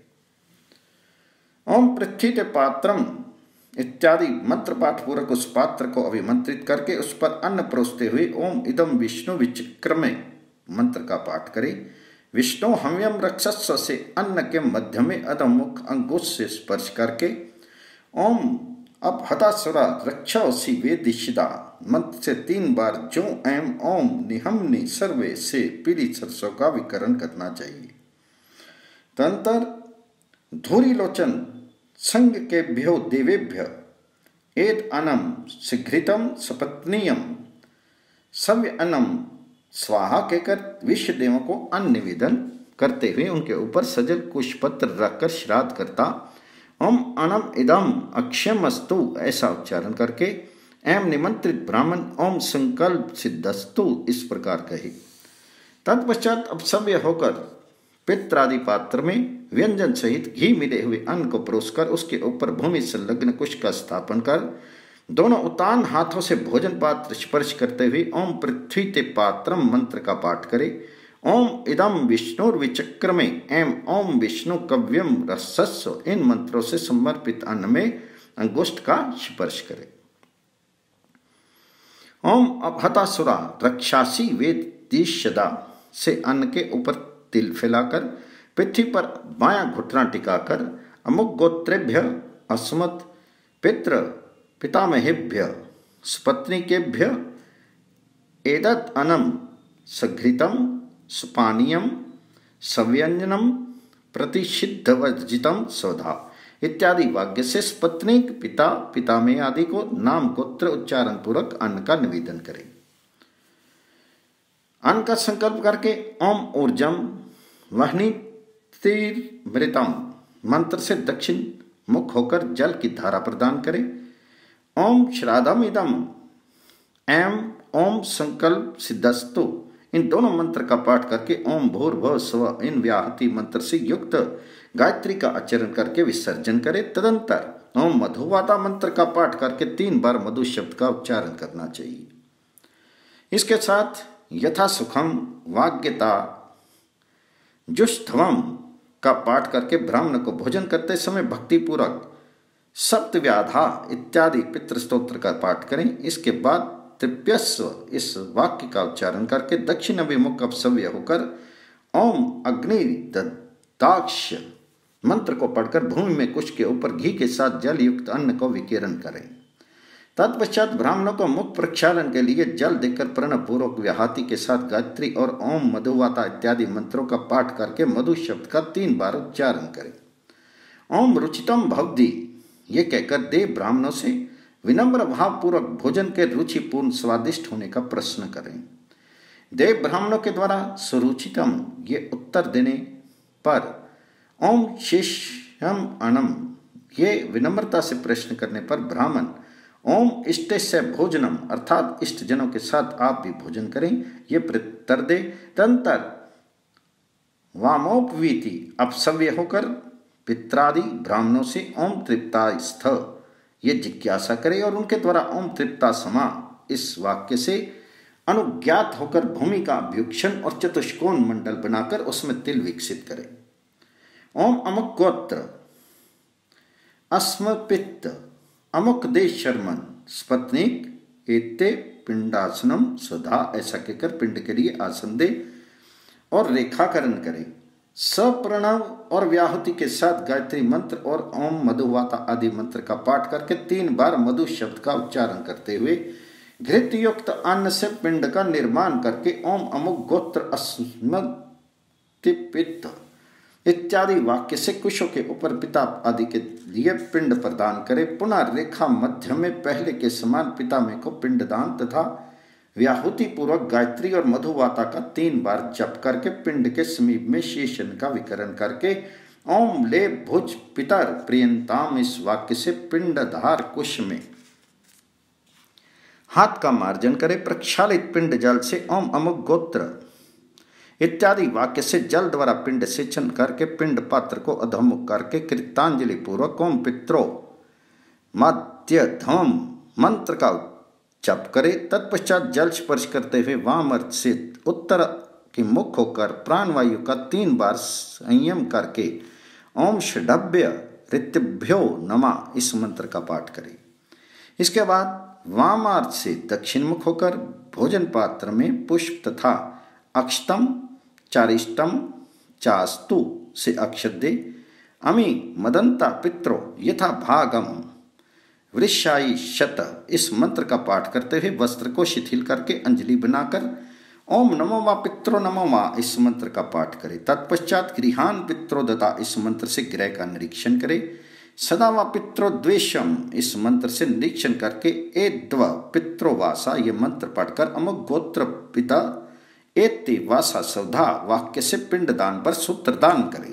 ओम पृथ्वी पात्रम इत्यादि मंत्र पाठ पूर्वक उस पात्र को अभिमंत्रित करके उस पर अन्न परोसते हुए ओम इदम विष्णु विचक्रमे मंत्र का पाठ करे। विष्णु हव्यम रक्षस्व से अन्न के मध्य में अधोमुख अंगुश से स्पर्श करके ओम अब हतासुरा रक्षासी वेदिशिदा मंत्र से 3 बार जो एम ओम निहमनि सर्वे से पीली सरसों का विकरण करना चाहिए। तदंतर धूरी लोचन संग के भ्यो देवेभ्य एद अनम शीघ्रितम सपत्नीयम सव्य अनम स्वाहा कहकर विश्व देवों को अन्न निवेदन करते हुए उनके ऊपर सजल कुशपत्र रखकर श्राद्ध करता ओम अनम इदम अक्षयम अस्तु ऐसा उच्चारण करके एम निमंत्रित ब्राह्मण ओम संकल्प सिद्धस्तु इस प्रकार कहे। तत्पश्चात अब सव्य होकर पित्रादि पात्र में व्यंजन सहित घी मिले हुए अन्न को परोसकर उसके ऊपर भूमि संलग्न कुश का स्थापन कर दोनों उतान हाथों से भोजन पात्र स्पर्श करते हुए ओम पृथ्वी ते पात्रम मंत्र का पाठ करे। ओम इदम विष्णुर्विचक्रमे एम ओम विष्णु कव्यम रसस्व, इन मंत्रों से समर्पित अन्न में अंगुष्ठ का स्पर्श करे। ओम अपहतासुरा रक्षासी वेदिशदा से अन्न के ऊपर तिल फैलाकर पृथ्वी पर बायां घुटना टिकाकर अमुक गोत्रेभ्य अस्मत् पितृ पितामहेभ्य सुपत्नीकेभ्य एतत् अन्नं सघृतं सुपानीयं सव्यंजनं प्रतिषिद्धवर्जितं स्वधा इत्यादि वाक्य से पत्नीक पिता पितामह आदि को नाम गोत्र उच्चारण पूर्वक अन्न का निवेदन करें। अन्न का संकल्प करके ओम ऊर्जम वह्नितिर्मृतम मंत्र से दक्षिण मुख होकर जल की धारा प्रदान करें। ओम श्राद्धम इदम एम ओम संकल्प सिद्धस्तु, इन दोनों मंत्र का पाठ करके ओम भूर्भुवः स्वः इन व्याहति मंत्र से युक्त गायत्री का आचरण करके विसर्जन करे। तदंतर ओम मधुवाता मंत्र का पाठ करके 3 बार मधु शब्द का उच्चारण करना चाहिए। इसके साथ यथा सुखम वाग्यता जुष्टवम का पाठ करके ब्राह्मण को भोजन करते समय भक्तिपूर्वक सप्तव्याधा इत्यादि पितृस्तोत्र का पाठ करें। इसके बाद तृप्यस्व इस वाक्य का उच्चारण करके दक्षिण अभिमुख अपसव्य होकर ओम अग्नि ददाक्ष मंत्र को पढ़कर भूमि में कुश के ऊपर घी के साथ जल युक्त अन्न को विकीर्ण करें। तत्पश्चात ब्राह्मणों को मुख प्रक्षालन के लिए जल देकर प्रणव पूर्वक व्याहति के साथ गायत्री और ओम मधुवाता इत्यादि मंत्रों का पाठ करके मधु शब्द का 3 बार उच्चारण करें। ओम रुचितम भवदी ये कहकर देव ब्राह्मणों से विनम्र भाव पूर्वक भोजन के रुचिपूर्ण स्वादिष्ट होने का प्रश्न करें। देव ब्राह्मणों के द्वारा सुरुचितम ये उत्तर देने पर ओम शिष्यम अणम ये विनम्रता से प्रश्न करने पर ब्राह्मण ओम इष्टस्य भोजनम अर्थात इष्ट जनों के साथ आप भी भोजन करें ये प्रत्युत्तर दे। तदंतर वामोपवीति अपसव्य होकर पित्रादि ब्राह्मणों से ओम तृप्तास्थ ये जिज्ञासा करे और उनके द्वारा ओम तृप्ता समा इस वाक्य से अनुज्ञात होकर भूमि का अभ्युक्षण और चतुष्कोण मंडल बनाकर उसमें तिल विकसित करे। ओम अमुक गोत्र अस्मपित्त अमुक देश शर्मन स्पत्निक एते पिंडासनम स्वधा ऐसा कहकर पिंड के लिए आसन दे और रेखाकरण करे। सप्रणव और व्याहुति के साथ गायत्री मंत्र और ओम मधुवाता आदि मंत्र का पाठ करके 3 बार मधु शब्द का उच्चारण करते हुए घृत युक्त अन्न से पिंड का निर्माण करके ओम अमुक गोत्र अस्मत्पित्त इत्यादि वाक्य से कुशों के ऊपर पिता आदि के लिए पिंड प्रदान करे। पुनः रेखा मध्य में पहले के समान पिता में को पिंडदान तथा व्याहुति पूर्वक गायत्री और मधुवाता का 3 बार जप करके पिंड के समीप में शेषन का विकरण करके ओम ले भुज पितर प्रियंताम इस वाक्य से पिंडधार कुश में हाथ का मार्जन करे। प्रक्षालित पिंड जल से ओम अमुक गोत्र इत्यादि वाक्य से जल द्वारा पिंड सेचन करके पिंड पात्र को अधोमुख करके कृतांजलि पूर्वक ओम पित्रो मध्यधम मंत्र का जप करे। तत्पश्चात जल स्पर्श करते हुए वाम अर्थ से उत्तर के मुख होकर प्राणवायु का 3 बार संयम करके ओम षड्भ्य ऋतिभ्यो नमः इस मंत्र का पाठ करे। इसके बाद वामार्थ से दक्षिण मुख होकर भोजन पात्र में पुष्प तथा अक्षतम चारिष्टम चास्तु से अक्षत दे। अमी मदंता पित्रो यथा भागम वृषाई शत इस मंत्र का पाठ करते हुए वस्त्र को शिथिल करके अंजलि बनाकर ओम नमो वा पित्रो नमो वा इस मंत्र का पाठ करे। तत्पश्चात गृहान पित्रो दता इस मंत्र से गृह का निरीक्षण करे। सदा वा पित्रो द्वेषम इस मंत्र से निरीक्षण करके एद्व पित्रो वासा ये मंत्र पढ़कर अमुक गोत्र पिता एति वासा सौधा वाक्य से पिंडदान पर सूत्रदान करे।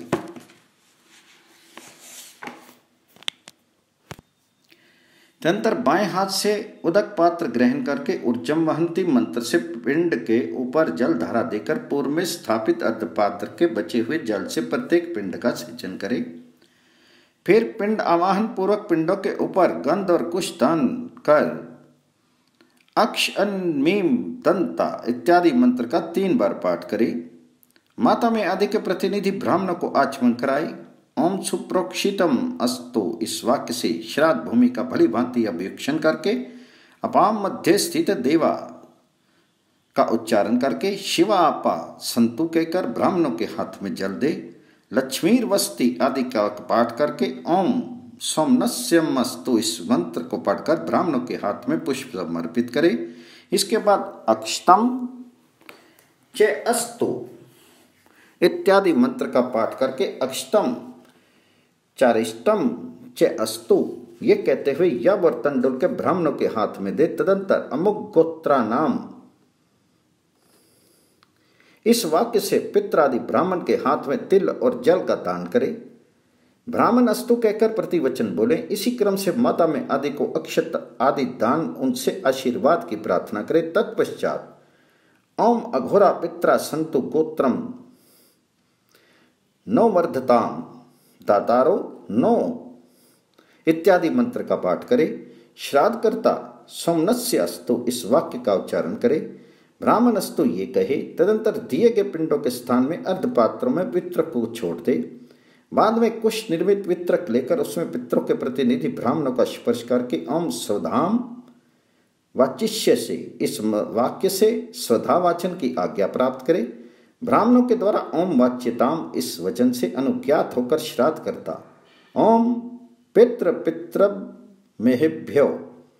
तदंतर बाएं हाथ से उदक पात्र ग्रहण करके ऊर्जम वहंती मंत्र से पिंड के ऊपर जल धारा देकर पूर्व में स्थापित अर्धपात्र के बचे हुए जल से प्रत्येक पिंड का सिंचन करे। फिर पिंड आवाहन पूर्वक पिंडों के ऊपर गंध और कुश दान कर अक्ष मीम दंता इत्यादि मंत्र का 3 बार पाठ करे। माता में आदि के प्रतिनिधि ब्राह्मणों को आचमन कराए। ओम सुप्रोक्षितम अस्तु इस वाक्य से श्राद्ध भूमि का भली भांति अभिवीक्षण करके अपाम मध्य स्थित देवा का उच्चारण करके शिवा आपा संतु कहकर ब्राह्मणों के हाथ में जल दे। लक्ष्मीर वस्ती आदि का पाठ करके ओम सोमनस्यम अस्तु इस मंत्र को पढ़कर ब्राह्मणों के हाथ में पुष्प समर्पित करे। इसके बाद अक्षतम च अस्तु इत्यादि मंत्र का पाठ करके अक्षतम चारिष्टम च अस्तु ये कहते हुए यह बर्तन डुल के ब्राह्मणों के हाथ में दे। तदंतर अमुक गोत्रा नाम इस वाक्य से पित्रादि ब्राह्मण के हाथ में तिल और जल का दान करे। ब्राह्मण अस्तु कहकर प्रतिवचन बोले। इसी क्रम से माता में आदि को अक्षत आदि दान उनसे आशीर्वाद की प्रार्थना करे। तत्पश्चात ओम अघोरा पित्रा संतु गोत्रम नो वर्धताम दातारो नो इत्यादि मंत्र का पाठ करे। श्राद्धकर्ता सोमनस्य अस्तु इस वाक्य का उच्चारण करे। ब्राह्मण अस्तु ये कहे। तदंतर दिए गए पिंडों के स्थान में अर्धपात्रों में वित्रक को छोड़ दे। बाद में कुश निर्मित वित्रक लेकर उसमें पितरों के प्रतिनिधि ब्राह्मणों का स्पर्श करके ओम स्वधाम वाचिष्य से इस वाक्य से स्वधा वाचन की आज्ञा प्राप्त करे। ब्राह्मणों के द्वारा ओम वाच्यताम इस वचन से अनुज्ञात होकर श्राद्ध करता ओम पितृ पितृ मेहेभ्यो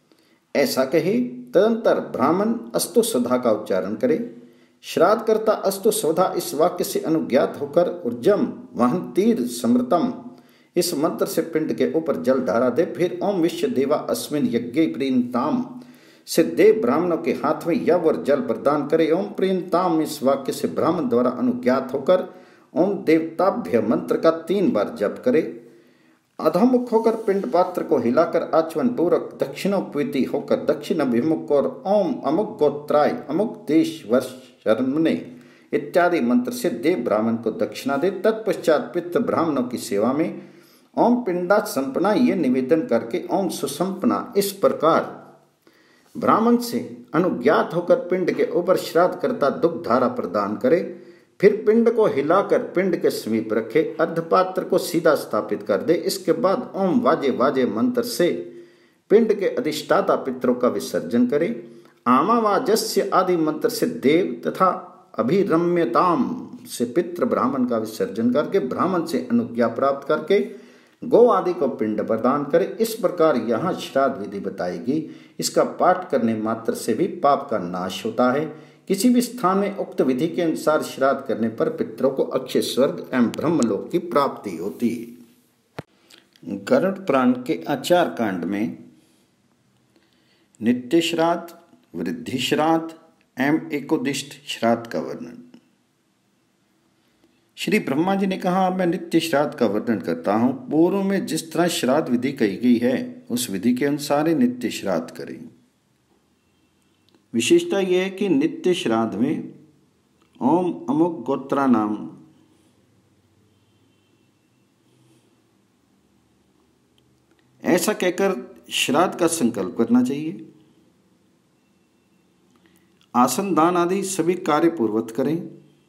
ऐसा कहे। तदंतर ब्राह्मण अस्तु स्वधा का उच्चारण करे। श्राद्ध करता अस्तु स्वधा इस वाक्य से अनुज्ञात होकर ऊर्जम वहन तीर समृतम इस मंत्र से पिंड के ऊपर जल धारा दे। फिर ओम विश्व देवा अस्मिन यज्ञ प्रीणताम से देव ब्राह्मणों के हाथ में यव और जल प्रदान करे। ओम प्रीणताम इस वाक्य से ब्राह्मण द्वारा अनुज्ञात होकर ओम देवताभ्य मंत्र का 3 बार जप करे। अधोमुख होकर पिंड पात्र को हिलाकर आचमन पूर्वक दक्षिणोपवीति होकर दक्षिण अभिमुख और ओम अमुक गोत्राय अमुक देश वर्ष शर्मने इत्यादि मंत्र से देव ब्राह्मण को दक्षिणा दे। तत्पश्चात पितृ ब्राह्मणों की सेवा में ओम पिंडा संपना ये निवेदन करके ओम सुसंपना इस प्रकार ब्राह्मण से अनुज्ञात होकर पिंड के ऊपर श्राद्ध करता दुग्ध धारा प्रदान करे। फिर पिंड को हिलाकर पिंड के समीप रखे। अर्धपात्र को सीधा स्थापित कर दे। इसके बाद ओम वाजे वाजे मंत्र से पिंड के अधिष्ठाता पितरों का विसर्जन करे। आमावाजस्य आदि मंत्र से देव तथा अभिरम्यताम से पितृ ब्राह्मण का विसर्जन करके ब्राह्मण से अनुज्ञा प्राप्त करके गो आदि को पिंड प्रदान करे। इस प्रकार यहाँ श्राद्ध विधि बताएगी। इसका पाठ करने मात्र से भी पाप का नाश होता है। किसी भी स्थान में उक्त विधि के अनुसार श्राद्ध करने पर पितरों को अक्षय स्वर्ग एवं ब्रह्मलोक की प्राप्ति होती है। गरुड़ पुराण के आचार कांड में नित्य श्राद्ध, वृद्धि श्राद्ध एवं एकोदिष्ट श्राद्ध का वर्णन। श्री ब्रह्मा जी ने कहा, मैं नित्य श्राद्ध का वर्णन करता हूँ। पूर्व में जिस तरह श्राद्ध विधि कही गई है उस विधि के अनुसार ही नित्य श्राद्ध करें। विशेषता यह है कि नित्य श्राद्ध में ओम अमुक गोत्रा नाम ऐसा कहकर श्राद्ध का संकल्प करना चाहिए। आसन दान आदि सभी कार्य पूर्वक करें।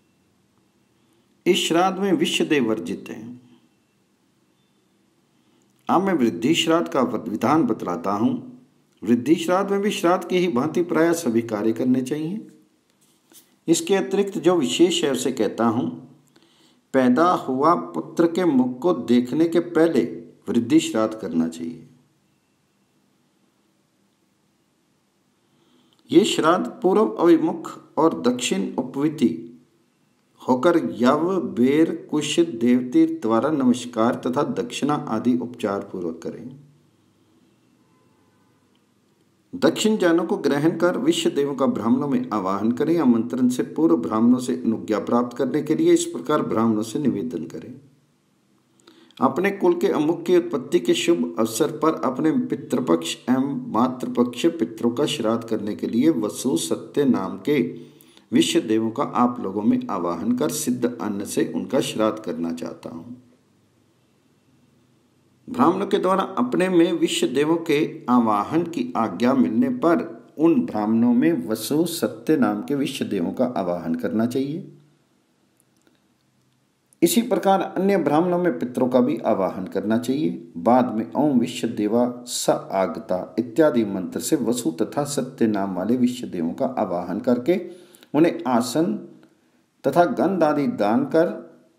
इस श्राद्ध में विश्वदेव वर्जित है। अब मैं वृद्धि श्राद्ध का विधान बतलाता हूं। वृद्धि श्राद्ध में भी श्राद्ध की ही भांति प्राय सभी कार्य करने चाहिए। इसके अतिरिक्त जो विशेष है उसे कहता हूं। पैदा हुआ पुत्र के मुख को देखने के पहले वृद्धि श्राद्ध करना चाहिए। ये श्राद्ध पूर्व अभिमुख और दक्षिण उपवीति होकर यव बेर कुश देवती द्वारा नमस्कार तथा दक्षिणा आदि उपचार पूर्वक करें। दक्षिण जानों को ग्रहण कर विश्व देवों का ब्राह्मणों में आवाहन करें। आमंत्रण से पूर्व ब्राह्मणों से अनुज्ञा प्राप्त करने के लिए इस प्रकार ब्राह्मणों से निवेदन करें। अपने कुल के अमुक की उत्पत्ति के शुभ अवसर पर अपने पितृपक्ष एवं मातृपक्ष पितरों का श्राद्ध करने के लिए वसु सत्य नाम के विश्व देवों का आप लोगों में आवाहन कर सिद्ध अन्न से उनका श्राद्ध करना चाहता हूं। ब्राह्मणों के द्वारा अपने में विश्व देवों के आवाहन की आज्ञा मिलने पर उन ब्राह्मणों में वसु सत्य नाम के विश्व देवों का आवाहन करना चाहिए। इसी प्रकार अन्य ब्राह्मणों में पितरों का भी आवाहन करना चाहिए। बाद में ओम विश्व देवा स आगता इत्यादि मंत्र से वसु तथा सत्य नाम वाले विश्व देवों का आवाहन करके उन्हें आसन तथा गंध आदि दान कर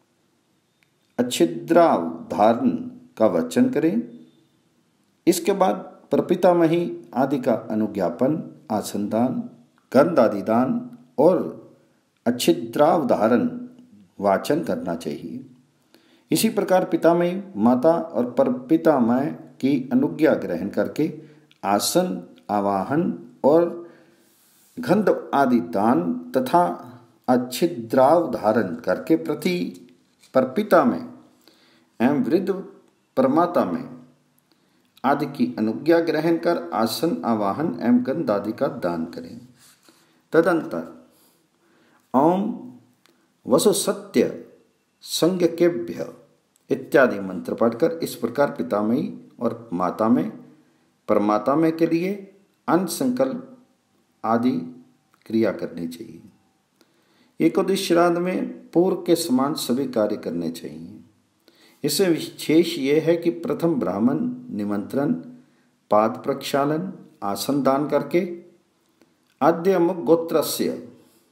अच्छिद्रावधारण का वचन करें। इसके बाद प्रपितामही आदि का अनुज्ञापन, आसन दान, गंध आदि दान और अच्छिद्रावधारण वाचन करना चाहिए। इसी प्रकार पितामही माता और परपितामह की अनुज्ञा ग्रहण करके आसन आवाहन और गंध आदि दान तथा अच्छिद्रावधारण करके प्रति परपितामह एवं वृद्ध परमाता में आदि की अनुज्ञा ग्रहण कर आसन आवाहन एवं गंध आदि का दान करें। तदंतर ओम वसु सत्य संज्ञकेभ्य इत्यादि मंत्र पढ़कर इस प्रकार पितामही और माता में परमाता में के लिए अन्न संकल्प आदि क्रिया करनी चाहिए। एकोदश श्राद्ध में पूर्व के समान सभी कार्य करने चाहिए। इसमें विशेष यह है कि प्रथम ब्राह्मण निमंत्रण, पाद प्रक्षालन, आसन दान करके आद्य अमुक गोत्रस्य,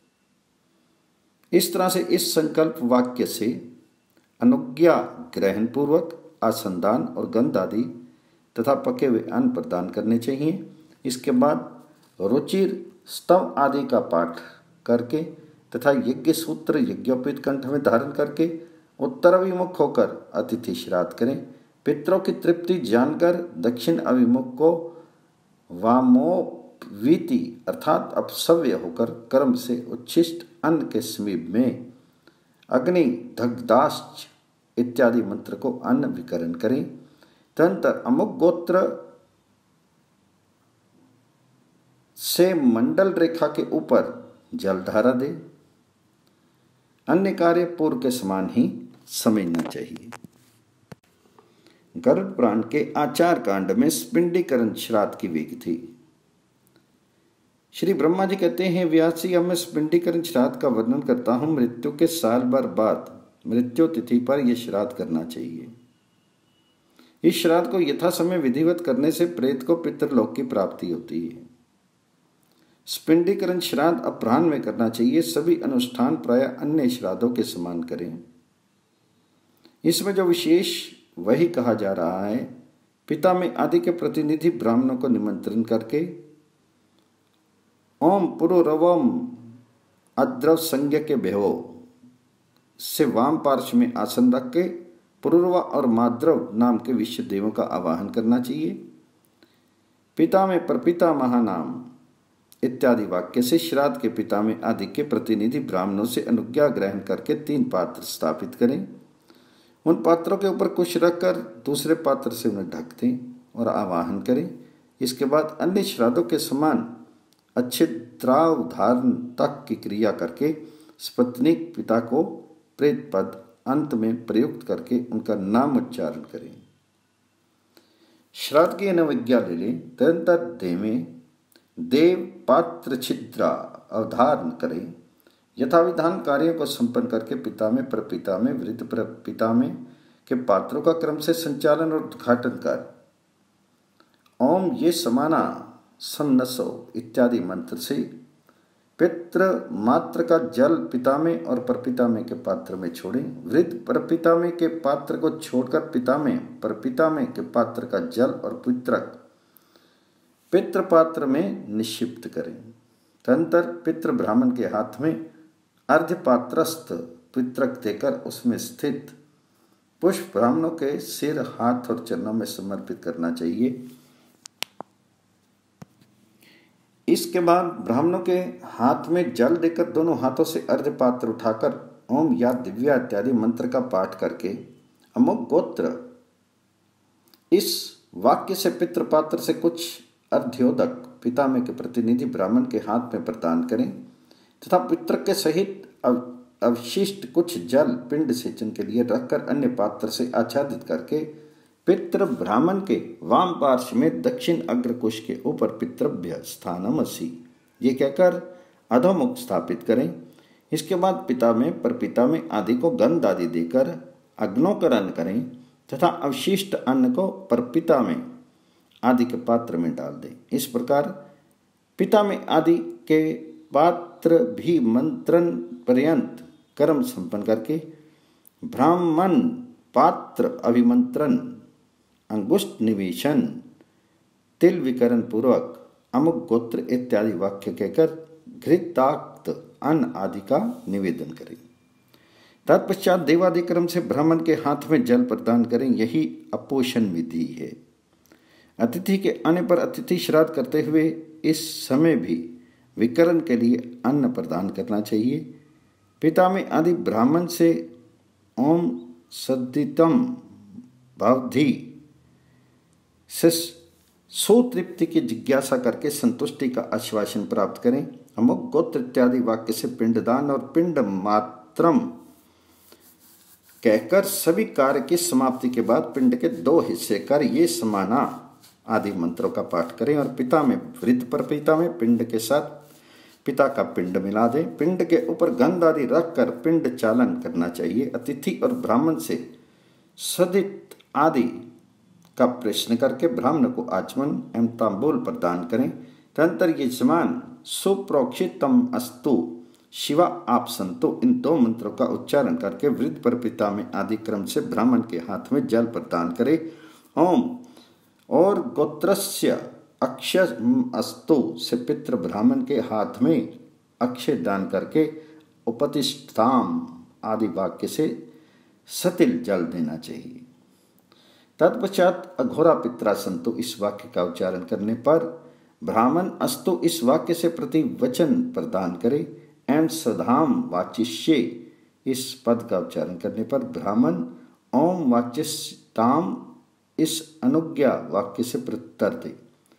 इस तरह से इस संकल्प वाक्य से अनुज्ञा ग्रहण पूर्वक आसन दान और गंध आदि तथा पके हुए अन्न प्रदान करने चाहिए। इसके बाद रुचिर स्तव आदि का पाठ करके तथा यज्ञ सूत्र यज्ञोपवीत कंठ में धारण करके उत्तर अभिमुख होकर अतिथि श्राद्ध करें। पितरों की तृप्ति जानकर दक्षिण अभिमुख को वामोपवीति अर्थात अपसव्य होकर कर्म से उच्छिष्ट अन्न के समीप में अग्नि दग्धाश्च इत्यादि मंत्र को अन्न विकरण करें। तदंतर अमुक गोत्र से मंडल रेखा के ऊपर जलधारा दे। अन्य कार्य पूर्व के समान ही समझना चाहिए। गरुड़ पुराण के आचार कांड में स्पिंडीकरण श्राद्ध की विधि थी। श्री ब्रह्मा जी कहते हैं, व्यास जी, अब मैं स्पिंडीकरण श्राद्ध का वर्णन करता हूं। मृत्यु के साल भर बाद मृत्यु तिथि पर यह श्राद्ध करना चाहिए। इस श्राद्ध को यथा समय विधिवत करने से प्रेत को पितृलोक की प्राप्ति होती है। स्पिंडीकरण श्राद्ध अपराह्न में करना चाहिए। सभी अनुष्ठान प्राय अन्य श्राद्धों के समान करें। इसमें जो विशेष वही कहा जा रहा है। पिता में आदि के प्रतिनिधि ब्राह्मणों को निमंत्रण करके ओम पुरुरवम अद्रव संज्ञ के भेवो से वाम पार्श्व में आसन रख के पुरुरवा और माद्रव नाम के विश्व देवों का आवाहन करना चाहिए। पिता में परपिता महानाम इत्यादि वाक्य से श्राद्ध के पिता में आदि के प्रतिनिधि ब्राह्मणों से अनुज्ञा ग्रहण करके 3 पात्र स्थापित करें। उन पात्रों के ऊपर कुछ रखकर दूसरे पात्र से उन्हें ढक दें और आवाहन करें। इसके बाद अन्य श्राद्धों के समान अच्छिद्रावधारण तक की क्रिया करके स्पत्नीक पिता को प्रेत पद अंत में प्रयुक्त करके उनका नाम उच्चारण करें। श्राद्ध की अनुज्ञा ले लें। तदंतर देव पात्र छिद्रा अवधारण करें। यथाविधान कार्यों को संपन्न करके पिता में परपिता में वृद्ध परपिता में के पात्रों का क्रम से संचालन और उद्घाटन कर ओम ये समाना सन्नसो इत्यादि मंत्र से पितृ मात्र का जल पिता में और परपिता में के पात्र में छोड़ें। वृद्ध परपिता में के पात्र को छोड़कर पिता में परपिता में के पात्र का जल और पितृक पितृपात्र में निक्षिप्त करें। तदंतर पितृ ब्राह्मण के हाथ में अर्धपात्रस्थ पितृक देकर उसमें स्थित पुष्प ब्राह्मणों के सिर, हाथ और चरणों में समर्पित करना चाहिए। इसके बाद ब्राह्मणों के हाथ में जल देकर दोनों हाथों से अर्धपात्र उठाकर ओम या दिव्या इत्यादि मंत्र का पाठ करके अमुक गोत्र, इस वाक्य से पितृपात्र से कुछ अर्ध्योदक पितामह के प्रतिनिधि ब्राह्मण के हाथ में प्रदान करें तथा पितृ के सहित अवशिष्ट कुछ जल पिंड सेचन के लिए रखकर अन्य पात्र से आच्छादित करके पितृ ब्राह्मण के वाम पार्श्व में दक्षिण अग्रकुश के ऊपर पितृभ्य स्थानमसि ये कहकर अधोमुख स्थापित करें। इसके बाद पितामह परपितामह आदि को गंध आदि देकर अग्नोकरण करें तथा अवशिष्ट अन्न को परपितामह आदि के पात्र में डाल दें। इस प्रकार पितामह आदि के पात्र भी मंत्रण पर्यंत कर्म संपन्न करके ब्राह्मण पात्र अभिमंत्रण, अंगुष्ठ निवेशन, तिल विकरण पूर्वक अमुक गोत्र इत्यादि वाक्य कहकर घृताक्त अन्न आदि का निवेदन करें। तत्पश्चात देवादि क्रम से ब्राह्मण के हाथ में जल प्रदान करें। यही अपोषण विधि है। अतिथि के आने पर अतिथि श्राद्ध करते हुए इस समय भी विकरण के लिए अन्न प्रदान करना चाहिए। पितामह आदि ब्राह्मण से ओम सद्दितम भवधि से सुतृप्ति की जिज्ञासा करके संतुष्टि का आश्वासन प्राप्त करें। अमुक गोत्र इत्यादि वाक्य से पिंडदान और पिंड मात्रम कहकर सभी कार्य की समाप्ति के बाद पिंड के 2 हिस्से कर ये समाना आदि मंत्रों का पाठ करें और पिता में वृद्ध पर पिता में पिंड के साथ पिता का पिंड मिला दें। पिंड के ऊपर गंध आदि रखकर पिंड चालन करना चाहिए। अतिथि और ब्राह्मण से सदित आदि का प्रश्न करके ब्राह्मण को आचमन एवं तांबूल प्रदान करें। तदंतर यजमान सुप्रोक्षितम अस्तु शिवा आप संतो इन 2 मंत्रों का उच्चारण करके वृद्ध पर पिता में आदि क्रम से ब्राह्मण के हाथ में जल प्रदान करे। ओम और गोत्रस्य अक्षय अस्तु से पितृ ब्राह्मण के हाथ में अक्षय दान करके उपतिष्ठाम आदि वाक्य से सतिल जल देना चाहिए। तत्पश्चात अघोरा पित्रा संतो इस वाक्य का उच्चारण करने पर ब्राह्मण अस्तु इस वाक्य से प्रति वचन प्रदान करे एवं सधाम वाचिष्ये इस पद का उच्चारण करने पर ब्राह्मण ओम वाचिष्ताम इस अनुज्ञा वाक्य से प्रत्युत्तर दे।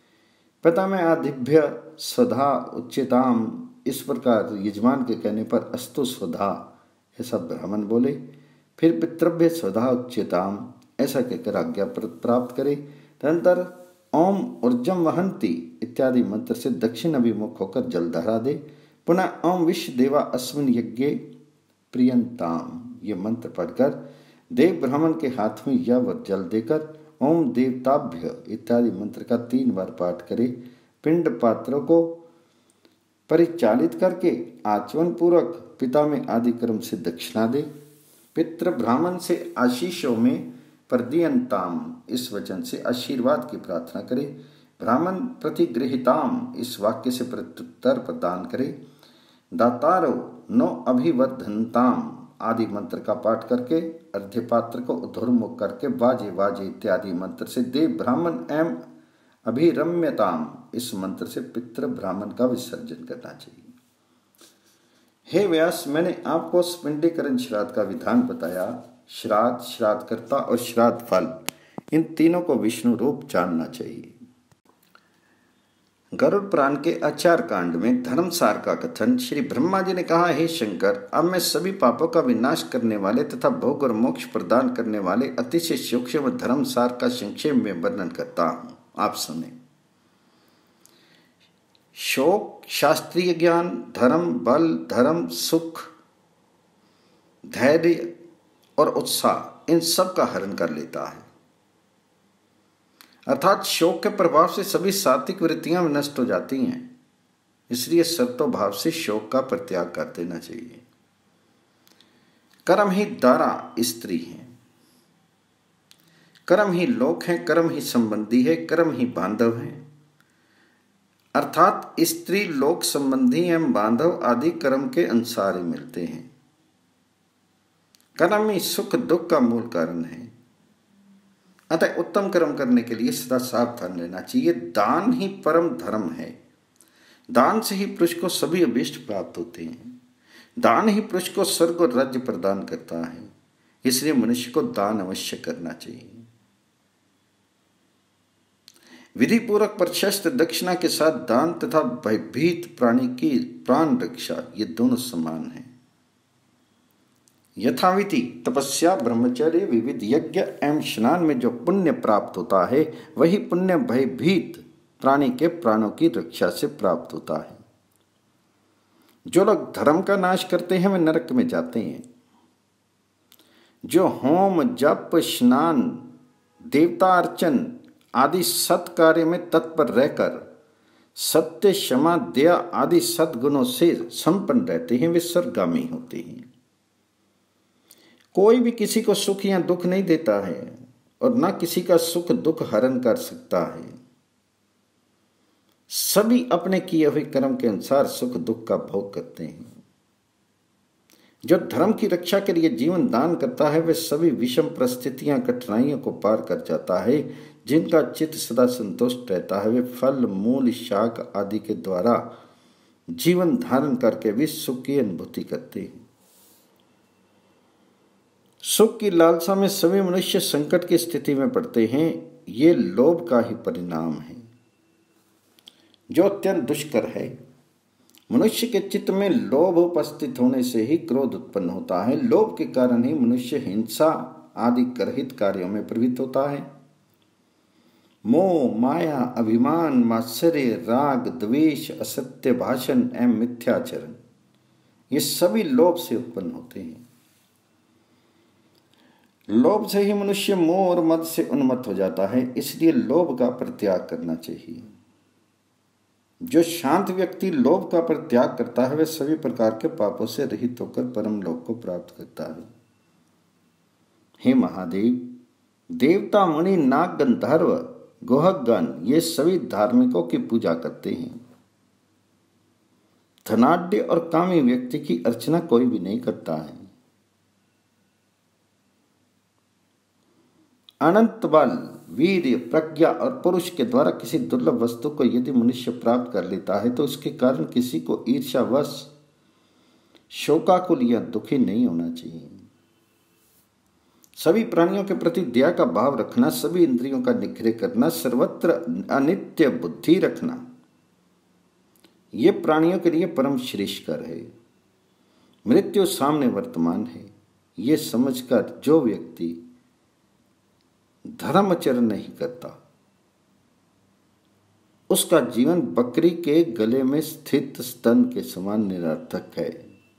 पितामह आदिभ्य स्वधा उच्यताम इस प्रकार यजमान के कहने पर अस्तु स्वधा ऐसा ब्राह्मण बोले। फिर पितृभ्य स्वधा उच्यताम ऐसा कहकर आज्ञा प्राप्त करे। तदंतर ओम ऊर्जम वहंती इत्यादि मंत्र से दक्षिण अभिमुख होकर जल धारा दे। पुनः ओम विश्व देवा अस्मिन यज्ञे प्रियंताम ये मंत्र पढ़कर देव ब्राह्मण के हाथ में यह जल देकर ओम देवताभ्य इत्यादि मंत्र का 3 बार पाठ करे। पिंड पात्रों को परिचालित करके आचमन पूर्वक पिता में आदि क्रम से दक्षिणा दे। पितृ ब्राह्मण से आशीषों में प्रदीयंताम इस वचन से आशीर्वाद की प्रार्थना करे। ब्राह्मण प्रतिगृहिताम इस वाक्य से प्रत्युत्तर प्रदान करे। दातारो नो अभिवर्धनताम आदि मंत्र का पाठ करके अर्ध्यपात्र को उधुर्मुख करके बाजे वाजे इत्यादि मंत्र से देव ब्राह्मण एवं अभिरम्यताम इस मंत्र से पितृ ब्राह्मण का विसर्जन करना चाहिए। हे व्यास, मैंने आपको स्पिंडीकरण श्राद्ध का विधान बताया। श्राद्ध, श्राद्धकर्ता और श्राद्ध फल इन तीनों को विष्णु रूप जानना चाहिए। गरुड़ पुराण के आचार कांड में धर्मसार का कथन श्री ब्रह्मा जी ने कहा, हे शंकर, अब मैं सभी पापों का विनाश करने वाले तथा भोग और मोक्ष प्रदान करने वाले अतिशय सूक्ष्म धर्मसार का संक्षेप में वर्णन करता हूँ, आप सुने। शोक, शास्त्रीय ज्ञान, धर्म, बल, धर्म, सुख, धैर्य और उत्साह इन सब का हरण कर लेता है। अर्थात शोक के प्रभाव से सभी सात्विक वृत्तियां नष्ट हो जाती हैं। इसलिए सत्व भाव से शोक का परित्याग कर देना चाहिए। कर्म ही दारा स्त्री है, कर्म ही लोक है, कर्म ही संबंधी है, कर्म ही बांधव है। अर्थात स्त्री लोक संबंधी एवं बांधव आदि कर्म के अनुसार ही मिलते हैं। कर्म ही सुख दुख का मूल कारण है। अतः उत्तम कर्म करने के लिए सदा सावधान रहना चाहिए। दान ही परम धर्म है। दान से ही पुरुष को सभी अभीष्ट प्राप्त होते हैं। दान ही पुरुष को स्वर्ग और राज्य प्रदान करता है। इसलिए मनुष्य को दान अवश्य करना चाहिए। विधि पूर्वक प्रशस्त दक्षिणा के साथ दान तथा भयभीत प्राणी की प्राण रक्षा, ये दोनों समान हैं। यथाविधि तपस्या, ब्रह्मचर्य, विविध यज्ञ एवं स्नान में जो पुण्य प्राप्त होता है, वही पुण्य भयभीत प्राणी के प्राणों की रक्षा से प्राप्त होता है। जो लोग धर्म का नाश करते हैं वे नरक में जाते हैं। जो होम, जप, स्नान, देवता अर्चन आदि सत्कार्य में तत्पर रहकर सत्य, क्षमा, दया आदि सद्गुणों से संपन्न रहते हैं, वे स्वर्गगामी होते हैं। कोई भी किसी को सुख या दुख नहीं देता है और न किसी का सुख दुख हरण कर सकता है। सभी अपने किए हुए कर्म के अनुसार सुख दुख का भोग करते हैं। जो धर्म की रक्षा के लिए जीवन दान करता है, वह सभी विषम परिस्थितियां, कठिनाइयों को पार कर जाता है। जिनका चित्त सदा संतुष्ट रहता है, वे फल, मूल, शाक आदि के द्वारा जीवन धारण करके भी सुख की अनुभूति करते हैं। सुख की लालसा में सभी मनुष्य संकट की स्थिति में पड़ते हैं। ये लोभ का ही परिणाम है, जो अत्यंत दुष्कर है। मनुष्य के चित्त में लोभ उपस्थित होने से ही क्रोध उत्पन्न होता है। लोभ के कारण ही मनुष्य हिंसा आदि करहित कार्यों में प्रवृत्त होता है। मोह, माया, अभिमान, मात्सर्य, राग, द्वेष, असत्य भाषण एवं मिथ्याचरण, ये सभी लोभ से उत्पन्न होते हैं। लोभ से ही मनुष्य मोह और मद से उन्मत्त हो जाता है। इसलिए लोभ का परित्याग करना चाहिए। जो शांत व्यक्ति लोभ का परित्याग करता है, वह सभी प्रकार के पापों से रहित होकर परम लोक को प्राप्त करता है। हे महादेव, देवता, मुनि, नाग, गंधर्व, गोहकगण, ये सभी धार्मिकों की पूजा करते हैं। धनाढ्य और कामी व्यक्ति की अर्चना कोई भी नहीं करता है। अनंत बल, वीर्य, प्रज्ञा और पुरुष के द्वारा किसी दुर्लभ वस्तु को यदि मनुष्य प्राप्त कर लेता है, तो उसके कारण किसी को ईर्ष्यावश, शोकाकुल या दुखी नहीं होना चाहिए। सभी प्राणियों के प्रति दया का भाव रखना, सभी इंद्रियों का निग्रह करना, सर्वत्र अनित्य बुद्धि रखना, ये प्राणियों के लिए परम श्रेष्ठकर है। मृत्यु सामने वर्तमान है, ये समझकर जो व्यक्ति धर्माचरण नहीं करता, उसका जीवन बकरी के गले में स्थित स्तन के समान निरर्थक है।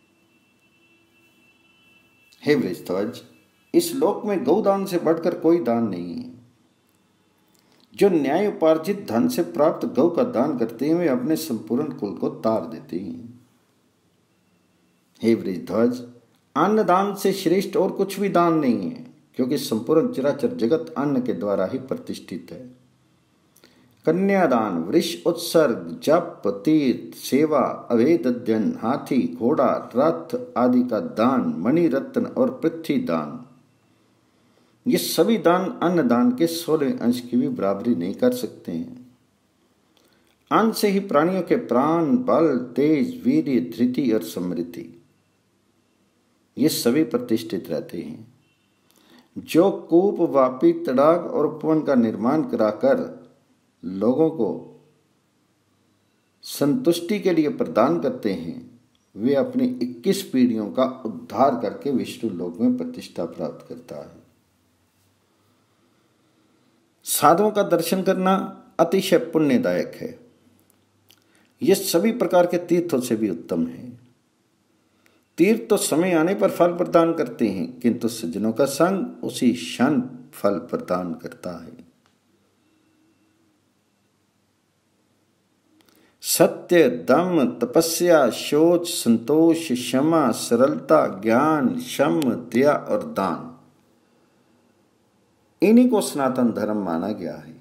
हे वृषध्वज, इस लोक में गौदान से बढ़कर कोई दान नहीं है। जो न्याय उपार्जित धन से प्राप्त गौ का दान करते हैं, वे अपने संपूर्ण कुल को तार देते हैं। हे वृषध्वज, अन्न दान से श्रेष्ठ और कुछ भी दान नहीं है, क्योंकि संपूर्ण चराचर जगत अन्न के द्वारा ही प्रतिष्ठित है। कन्यादान, वृष उत्सर्ग, जप, तीर्थ, सेवा, अवैध अध्ययन, हाथी, घोड़ा, रथ आदि का दान, मणि रत्न और पृथ्वी दान, ये सभी दान अन्न दान के 16 अंश की भी बराबरी नहीं कर सकते हैं। अन्न से ही प्राणियों के प्राण, बल, तेज, वीर्य, धृति और समृद्धि, ये सभी प्रतिष्ठित रहते हैं। जो कूप, वापी, तड़ाग और उपवन का निर्माण कराकर लोगों को संतुष्टि के लिए प्रदान करते हैं, वे अपनी 21 पीढ़ियों का उद्धार करके विष्णु लोक में प्रतिष्ठा प्राप्त करता है। साधुओं का दर्शन करना अतिशय पुण्यदायक है। यह सभी प्रकार के तीर्थों से भी उत्तम है। तीर्थ तो समय आने पर फल प्रदान करते हैं, किंतु सज्जनों का संग उसी क्षण फल प्रदान करता है। सत्य, दम, तपस्या, शौच, संतोष, क्षमा, सरलता, ज्ञान, शम, दया और दान, इन्हीं को सनातन धर्म माना गया है।